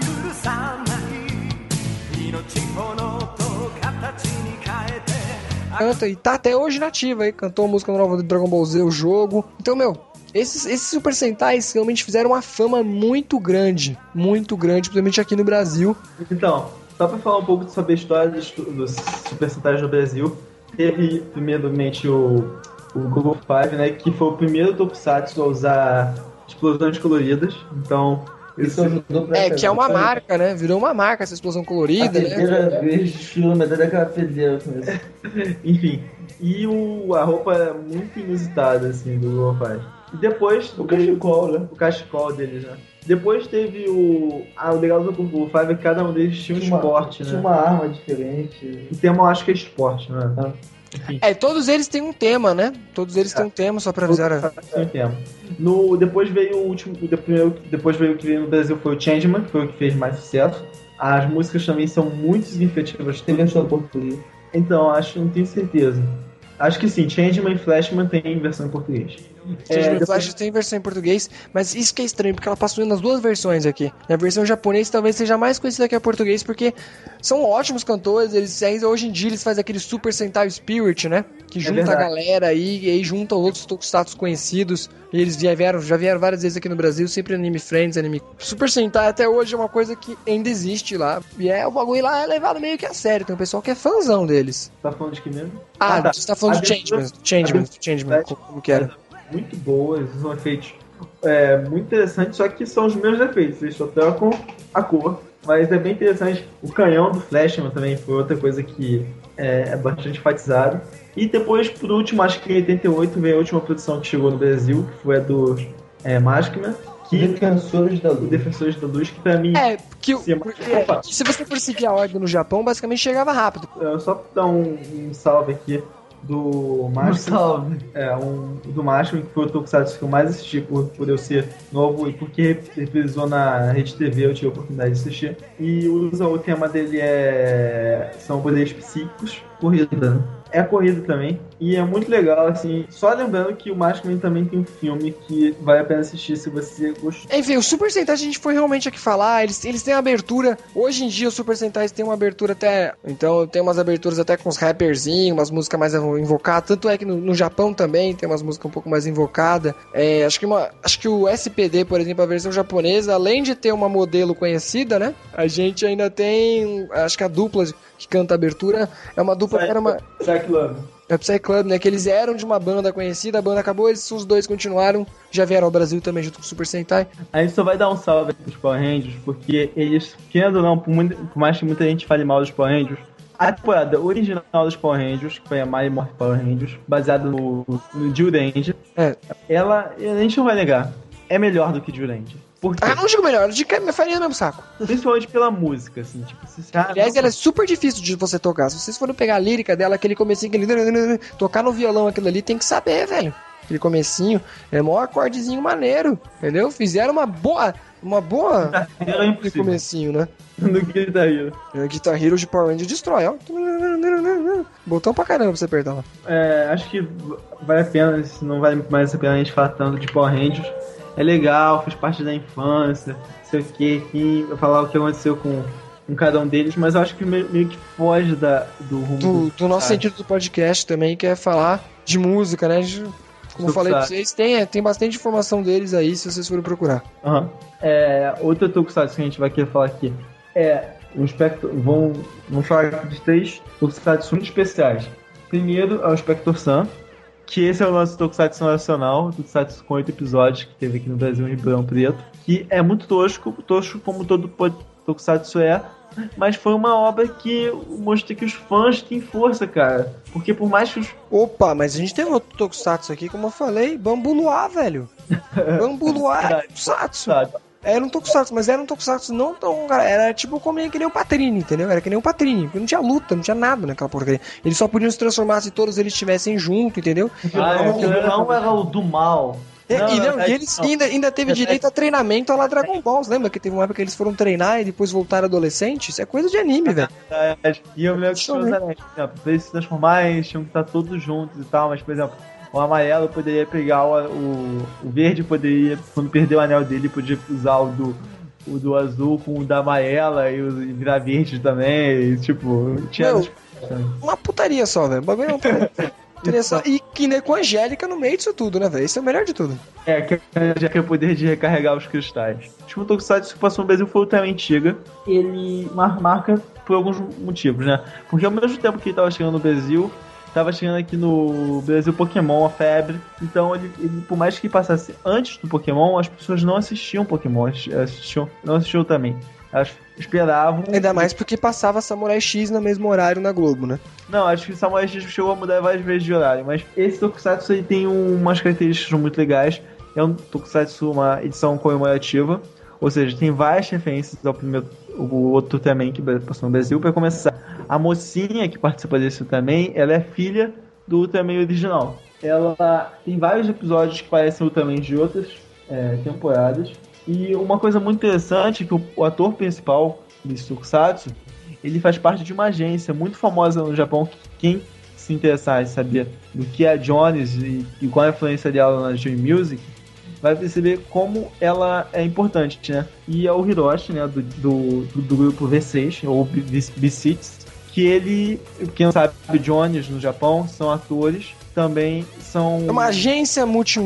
Canta e tá até hoje nativa aí, cantou a música nova do Dragon Ball Z, o jogo. Então, esses Super Sentais realmente fizeram uma fama muito grande, principalmente aqui no Brasil. Então, só pra falar um pouco sobre a história dos Super Sentais no Brasil, teve primeiramente o Google 5, né, que foi o primeiro Tokusatsu a usar explosões coloridas. Então, isso ajudou pra que é uma marca, né? Virou uma marca essa explosão colorida, né? A primeira vez de filme daquela pedreira com isso. Enfim, e a roupa é muito inusitada, assim, do Google 5. E depois... O cachecol, né? O cachecol deles, né? Depois teve o legal do Google 5 é que cada um deles tinha um esporte, né? Tinha uma arma diferente. O tema eu acho que é esporte, né? Enfim. Todos eles têm um tema, né? Todos eles têm um tema, só pra avisar. Tem um tema. Depois veio o último... Depois veio o que veio no Brasil foi o Changeman, que foi o que fez mais sucesso. As músicas também são muito significativas. Tem versão em português? Então, acho que não tenho certeza. Acho que sim, Changeman e Flashman tem versão em português. Changeman e Flashman tem versão em português, mas isso que é estranho, porque ela passou nas duas versões aqui. A versão japonesa talvez seja mais conhecida que a português, porque são ótimos cantores, eles ainda hoje em dia eles fazem aquele Super Sentai Spirit, né? Que junta a galera aí, e aí junta outros tokusatsu conhecidos. E eles já vieram várias vezes aqui no Brasil, sempre Anime Friends, Super Sentai até hoje é uma coisa que ainda existe lá. E o bagulho lá é levado meio que a sério, tem um pessoal que é fãzão deles. Tá falando de que mesmo? Você tá falando de Changeman, como que era? Muito boas, são efeitos muito interessantes, só que são os mesmos efeitos, eles só trocam a cor, mas é bem interessante. O canhão do Flashman também foi outra coisa que é bastante enfatizado. E depois, por último, acho que em 88 veio a última produção que chegou no Brasil, que foi a do Maskman. Defensores da Luz, que pra mim... se você for seguir a ordem no Japão, basicamente chegava rápido. Só dar um salve aqui do Maskman. Do Maskman, que foi o Tokusatsu que eu mais assisti por eu ser novo e porque reprisou na Rede TV, eu tive a oportunidade de assistir. E o tema dele são poderes psíquicos, corrida, né? É a corrida também, e é muito legal, assim, só lembrando que o Maskman também tem um filme que vale a pena assistir se você gostou. Enfim, o Super Sentai a gente foi realmente aqui falar, eles têm abertura, hoje em dia os Super Sentais tem uma abertura até, então tem umas aberturas até com uns rapperzinhos, umas músicas mais invocadas, tanto é que no Japão também tem umas músicas um pouco mais invocadas, acho que o SPD, por exemplo, a versão japonesa, além de ter uma modelo conhecida, né, a gente ainda tem, acho que a dupla que canta a abertura é uma dupla que era uma... Club. É o Psy Club, né? Que eles eram de uma banda conhecida, a banda acabou, os dois continuaram, já vieram ao Brasil também junto com o Super Sentai. A gente só vai dar um salve pros Power Rangers, porque eles, querendo ou não, por mais que muita gente fale mal dos Power Rangers, a temporada original dos Power Rangers, que foi a Mighty Morphin Power Rangers, baseada no Zyuranger, a gente não vai negar, é melhor do que Zyuranger. Não digo melhor, eu faria no mesmo saco. Principalmente pela música, assim, tipo... Aliás, ela é super difícil de você tocar. Se vocês forem pegar a lírica dela, aquele comecinho, tocar no violão aquilo ali, tem que saber, velho. Aquele comecinho, é mó acordezinho maneiro, entendeu? Fizeram uma boa comecinho, né? No Guitar Hero. Guitar Hero de Power Ranger destrói, ó. Botão pra caramba pra você apertar lá. Acho que vale a pena, se não vale mais a pena a gente falar tanto de Power Rangers. É legal, faz parte da infância, não sei o que, falar o que aconteceu com cada um deles, mas eu acho que meio que foge do rumo do nosso sentido do podcast também, que é falar de música, né? Como eu falei pra vocês, tem bastante informação deles aí, se vocês forem procurar. Outro Tokusatsu que a gente vai querer falar aqui um Spectre. Vamos falar aqui de 3 Tokusatsu muito especiais. Primeiro é o Spectre Sun, que esse é o nosso Tokusatsu nacional, Tokusatsu com 8 episódios, que teve aqui no Brasil em Ribeirão Preto, que é muito tosco como todo Tokusatsu mas foi uma obra que mostrou que os fãs têm força, cara, porque por mais que os... Opa, mas a gente tem outro Tokusatsu aqui, como eu falei, Bambu Luar, velho. Bambu Luar é Tokusatsu. Era um Tokusatsu, mas era um Tokusatsu não tão... Era tipo como que nem o Patrini, entendeu? Era que nem o Patrini, porque não tinha luta, não tinha nada naquela porcaria. Eles só podiam se transformar se todos eles estivessem junto, entendeu? O vilão era o do mal. E eles ainda teve direito a treinamento a lá Dragon Balls, lembra? Que teve uma época que eles foram treinar e depois voltaram adolescentes? Isso é coisa de anime, velho. E eu me lembro que tinha os anéis, por exemplo, pra eles se transformarem, eles tinham que estar todos juntos e tal, mas, por exemplo, o amarelo poderia pegar o verde, poderia, quando perder o anel dele, podia usar o do azul com o da amarela e virar verde também, e, tipo, tinha... Uma putaria só, velho. O bagulho é uma putaria. E que nem com a Angélica no meio disso tudo, né, velho? Isso é o melhor de tudo. Já que é o poder de recarregar os cristais. O último Tokusatsu que passou no Brasil foi o Ultraman. Ele marca por alguns motivos, né? Porque ao mesmo tempo que ele tava chegando no Brasil, tava chegando aqui no Brasil Pokémon, a febre. Então ele por mais que passasse antes do Pokémon, as pessoas não assistiam Pokémon, não assistiam também. Elas esperavam... Ainda mais porque passava Samurai X no mesmo horário na Globo, né? Não, acho que Samurai X chegou a mudar várias vezes de horário, mas esse Tokusatsu ele tem umas características muito legais. É um Tokusatsu, uma edição comemorativa, ou seja, tem várias referências ao primeiro, o outro também que passou no Brasil. Para começar, a mocinha que participa desse também, ela é filha do Ultraman original. Ela tem vários episódios que parecem Ultraman de outras temporadas. E uma coisa muito interessante é que o ator principal desse Tokusatsu, ele faz parte de uma agência muito famosa no Japão. Quem se interessar em saber do que é a Jones e qual é a influência dela na J Music, vai perceber como ela é importante, né? E é o Hiroshi, né, do grupo V6, ou B6, que ele, quem não sabe, Jones no Japão são atores, também são... É uma agência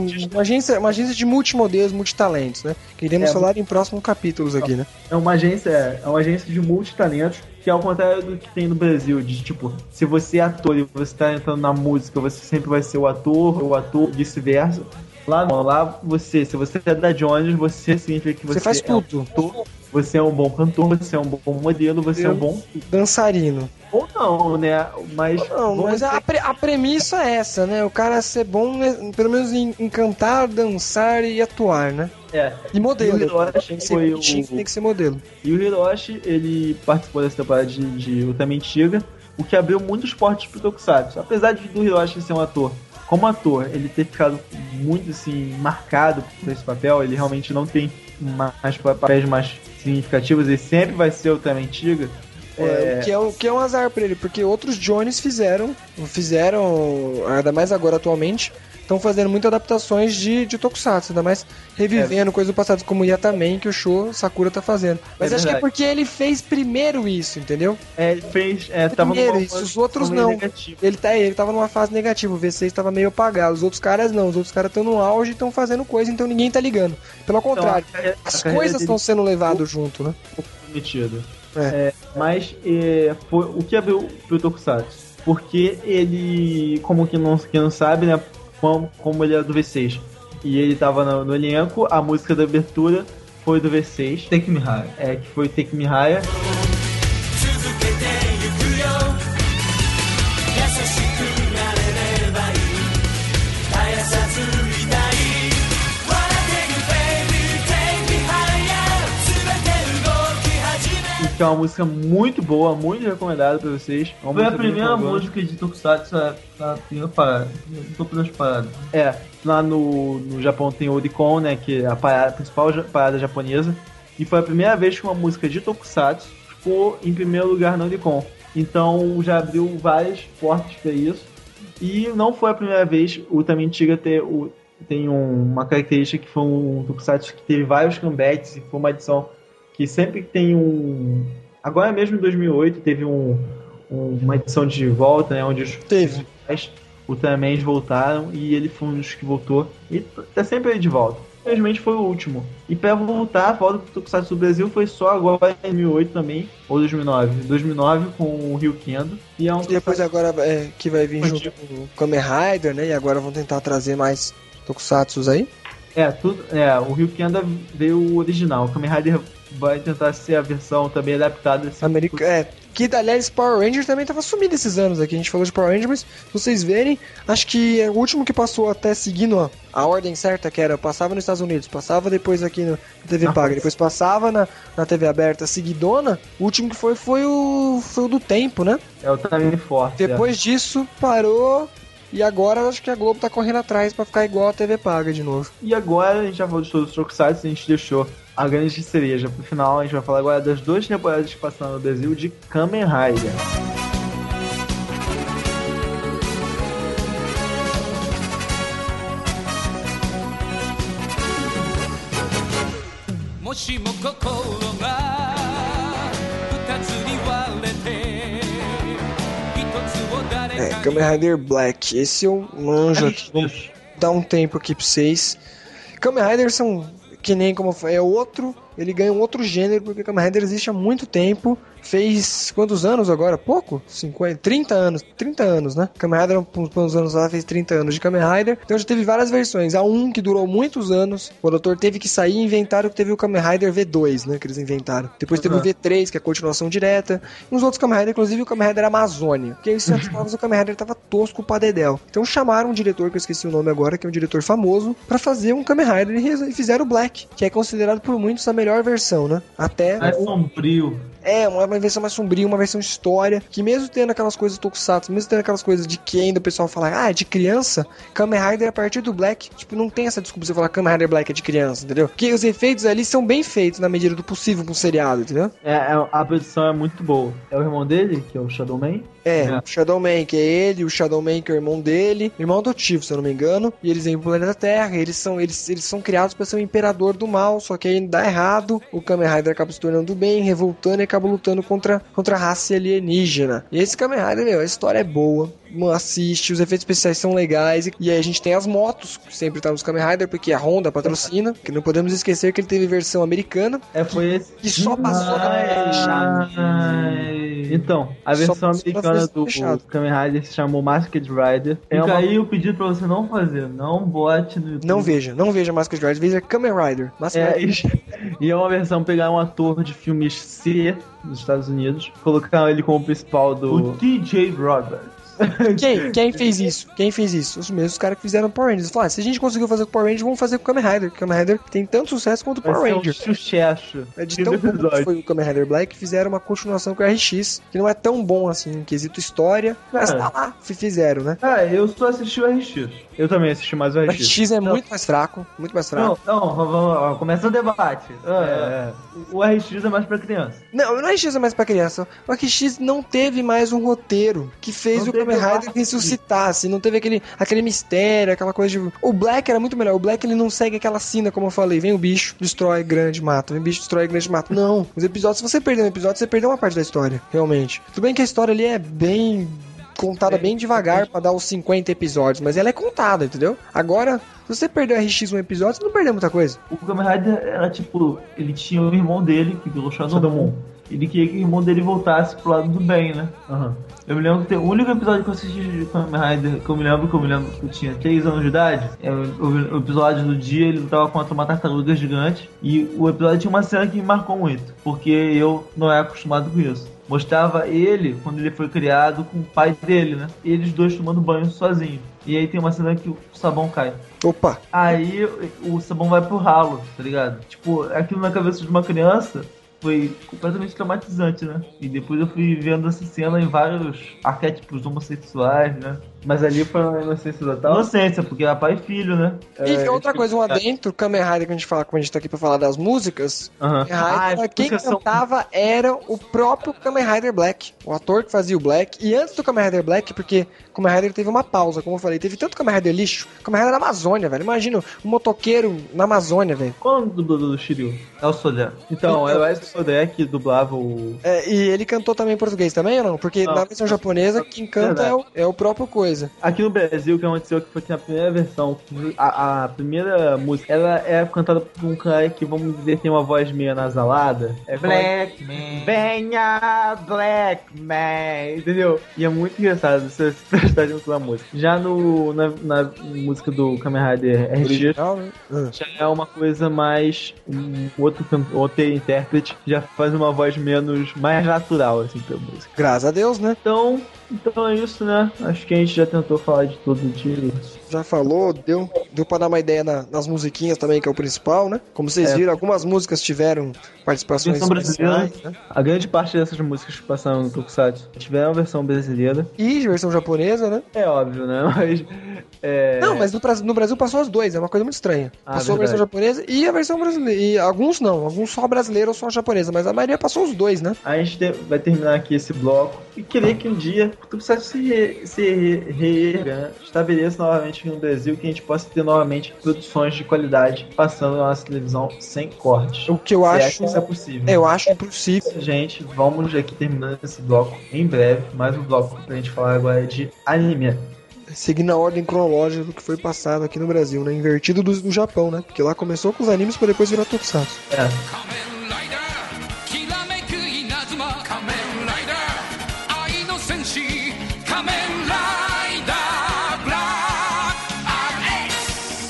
de multimodelos, multitalentos, né? Que iremos falar em próximos capítulos aqui, né? É uma agência de multitalentos, que é ao contrário do que tem no Brasil, de tipo, se você é ator e você tá entrando na música, você sempre vai ser o ator, vice-versa. Lá não, lá se você é da Jones, você significa que você faz tudo. Ator, você é um bom cantor, você é um bom modelo, você é um bom dançarino. Ou não, né? Mas a premissa é essa, né? O cara ser bom, pelo menos em cantar, dançar e atuar, né? E modelo. Tem que ser modelo. E o Hiroshi, ele participou dessa temporada de Ultraman Tiga, o que abriu muitos portes pro Tokusatsu. Apesar do Hiroshi ser um ator, como ator, ele ter ficado muito assim marcado por esse papel, ele realmente não tem mais papéis mais significativos, ele sempre vai ser o Ultraman Tiga. Que é um azar pra ele, porque outros Jones fizeram, ainda mais agora atualmente, estão fazendo muitas adaptações de Tokusatsu, ainda mais revivendo coisas do passado, como o Yataman, que o Sho Sakura tá fazendo. Mas acho que é porque ele fez primeiro isso, entendeu? Ele fez, primeiro isso, os outros não. Ele tava numa fase negativa, o V6 tava meio apagado, os outros caras não, os outros caras estão no auge e estão fazendo coisa, então ninguém tá ligando. Pelo contrário, as coisas estão sendo levadas junto, né? Prometido. Mas foi o que abriu pro Tokusatsu, porque ele, como quem não sabe, né, como ele é do V6 e ele tava no elenco, a música da abertura foi do V6, Take Me Higher. Que foi Take Me Higher. Que é uma música muito boa, muito recomendada pra vocês. Foi a primeira música de Tokusatsu na primeira parada, no topo das paradas. Lá no Japão tem o Oricon, né, que é a principal parada japonesa. E foi a primeira vez que uma música de Tokusatsu ficou em primeiro lugar no Oricon. Então já abriu várias portas pra isso. E não foi a primeira vez, o Ultraman Tiga tem uma característica que foi um Tokusatsu que teve vários comebacks, e foi uma edição que sempre tem agora mesmo em 2008 teve uma edição de volta, né, onde os Ultramans voltaram e ele foi um dos que voltou e tá sempre aí de volta. Infelizmente foi o último. E pra voltar, a volta do Tokusatsu do Brasil foi só agora em 2008 também, ou 2009. 2009 com o Rio Kendo. E depois agora que vai vir junto com o Kamen Rider, né, e agora vão tentar trazer mais Tokusatsus aí. O Rio Kendo veio o original. O Kamen Rider vai tentar ser a versão também adaptada. Assim, que, aliás, Power Ranger também tava sumido esses anos aqui. A gente falou de Power Ranger, mas se vocês verem, acho que o último que passou até seguindo a ordem certa, que era, passava nos Estados Unidos, passava depois aqui na TV Paga, depois passava na TV aberta seguidona, o último que foi o do Tempo, né? É o Time Force. Depois disso, parou... E agora acho que a Globo tá correndo atrás pra ficar igual a TV Paga de novo. E agora a gente já falou de todos os Tokusatsu, a gente deixou a grande cereja pro final. A gente vai falar agora das 2 temporadas que passaram no Brasil de Kamen Rider. Kamen Rider Black, esse eu manjo aqui, vou dar um tempo aqui pra vocês. Kamen Rider são, que nem como é outro, ele ganha um outro gênero, porque Kamen Rider existe há muito tempo. Fez quantos anos agora? Pouco? 50, 30 anos, né? Kamen Rider, uns anos lá, fez 30 anos de Kamen Rider. Então já teve várias versões. Há um que durou muitos anos. O autor teve que sair e inventaram que teve o Kamen Rider V2, né? Que eles inventaram. Depois teve o V3, que é a continuação direta. E uns outros Kamen Rider, inclusive o Kamen Rider Amazônia. Porque aí, certos novos, o Kamen Rider tava tosco pra dedéu. Então chamaram um diretor, que eu esqueci o nome agora, que é um diretor famoso, pra fazer um Kamen Rider e fizeram o Black, que é considerado por muitos a melhor versão, né? Até... É sombrio. É, uma versão mais sombria, uma versão história, que mesmo tendo aquelas coisas tokusatsu, mesmo tendo aquelas coisas de que ainda o pessoal fala, é de criança, Kamen Rider a partir do Black, tipo, não tem essa desculpa de você falar Kamen Rider Black é de criança, entendeu? Porque os efeitos ali são bem feitos na medida do possível pra um seriado, entendeu? A produção é muito boa. É o irmão dele, que é o Shadow Man. O Shadow Man, que é ele, o Shadow Man, que é o irmão dele, irmão adotivo, se eu não me engano, e eles vêm pro planeta Terra, eles são criados pra ser o imperador do mal, só que aí dá errado, o Kamen Rider acaba se tornando do bem, revoltando e acaba lutando contra a raça alienígena. E esse Kamen Rider, a história é boa, assiste, os efeitos especiais são legais, e aí a gente tem as motos, que sempre tá nos Kamen Rider, porque a Honda patrocina, que não podemos esquecer que ele teve versão americana, foi esse que só passou na fechada. Então, a versão americana do Kamen Rider se chamou Masked Rider. Fica aí o pedido pra você não fazer, não bote no YouTube. Não veja Masked Rider, veja Kamen Rider. E é uma versão, pegar um ator de filmes C dos Estados Unidos, colocar ele como principal do... O T.J. Roberts. Quem fez isso? Os mesmos caras que fizeram o Power Rangers. Falaram, se a gente conseguiu fazer com o Power Rangers, vamos fazer com o Kamen Rider. O Kamen Rider tem tanto sucesso quanto o Power Rangers. De tão bom que foi o Kamen Rider Black, fizeram uma continuação com o RX, que não é tão bom assim, em quesito história, mas tá lá, fizeram, né? Eu só assisti o RX. Eu também assisti mais o RX. O RX é muito mais fraco, Não, começa o debate. O RX é mais pra criança. Não, o RX é mais pra criança. O RX não teve mais um roteiro que fez o Kamen Rider ressuscitasse, não teve aquele mistério, aquela coisa de... O Black era muito melhor, o Black ele não segue aquela cena, como eu falei, vem o bicho, destrói, grande, mata, vem o bicho, destrói, grande, mata. Não, os episódios, se você perder um episódio, você perdeu uma parte da história, realmente. Tudo bem que a história ali é bem... contada bem devagar pra dar os 50 episódios, mas ela é contada, entendeu? Agora, se você perdeu RX um episódio, você não perdeu muita coisa. O Kamen Rider era tipo, ele tinha o irmão dele, que virou Shadow Moon. Ele queria que o irmão dele voltasse pro lado do bem, né? Eu me lembro que o único episódio que eu assisti de Kamen Rider, que eu me lembro que eu tinha 3 anos de idade, é o episódio do dia, ele lutava contra uma tartaruga gigante, e o episódio tinha uma cena que me marcou muito, porque eu não era acostumado com isso. Mostrava ele, quando ele foi criado, com o pai dele, né? E eles dois tomando banho sozinhos. E aí tem uma cena que o sabão cai. Opa! Aí o sabão vai pro ralo, tá ligado? Tipo, aquilo na cabeça de uma criança foi completamente traumatizante, né? E depois eu fui vendo essa cena em vários arquétipos homossexuais, né? Mas ali foi uma inocência total. Inocência, porque é pai e filho, né? E outra coisa, um adentro, Kamen Rider, que a gente fala, como a gente tá aqui pra falar das músicas, quem cantava era o próprio Kamen Rider Black, o ator que fazia o Black. E antes do Kamen Rider Black, porque o Kamen Rider teve uma pausa, como eu falei, teve tanto Kamen Rider lixo, Kamen Rider na Amazônia, velho. Imagina um motoqueiro na Amazônia, velho. Qual é o dublador do Shiryu? É o Sodé. Então, é o Sodé que dublava o... E ele cantou também em português também ou não? Porque na versão japonesa, quem canta é o próprio coisa. japonesa. Aqui no Brasil, o que aconteceu que foi que na primeira versão, a primeira música, ela é cantada por um cara que, vamos dizer, tem uma voz meio nasalada. É Black Man. Venha, Black Man. Entendeu? E é muito engraçado você prestar junto na música. Já na música do Kamen Rider RX, Original, né? já é uma coisa mais. Outro intérprete já faz uma voz mais natural, assim, pra música. Graças a Deus, né? Então é isso, né? Acho que a gente já tentou falar de tudo disso. Já falou, deu pra dar uma ideia nas musiquinhas também, que é o principal, né? Como vocês viram, algumas músicas tiveram participações Versão brasileira, especiais, né? a grande parte dessas músicas que passaram no Tokusatsu tiveram a versão brasileira. E versão japonesa, né? É óbvio, né? Mas. Não, mas no Brasil passou as duas, é uma coisa muito estranha. Passou a versão japonesa e a versão brasileira. E alguns não, alguns só brasileiro ou só japonesa, mas a maioria passou os dois, né? A gente vai terminar aqui esse bloco e querer que um dia o Tokusatsu se estabeleça novamente no Brasil, que a gente possa ter novamente produções de qualidade passando na nossa televisão sem cortes. O que eu acho. Que isso é possível. Eu acho impossível. Gente, vamos aqui terminando esse bloco em breve. Mais um bloco pra gente falar agora de anime. Seguindo a ordem cronológica do que foi passado aqui no Brasil, né? Invertido do Japão, né? Porque lá começou com os animes pra depois virar Tokusatsu. É. Kamen Rider, Kirameku Inazuma, Kamen Rider, Ai no Senshi, Kamen Rider, Black RX.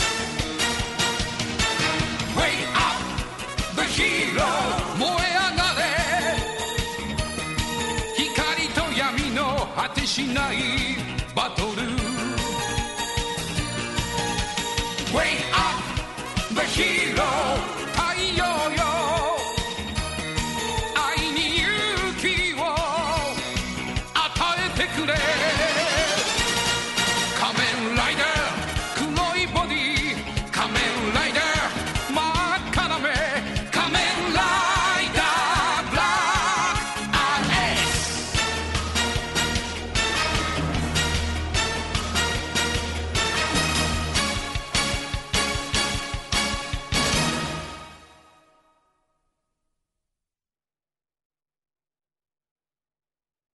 Wake up, the hero, moe agare. Hikari to yami no hate shinai, battle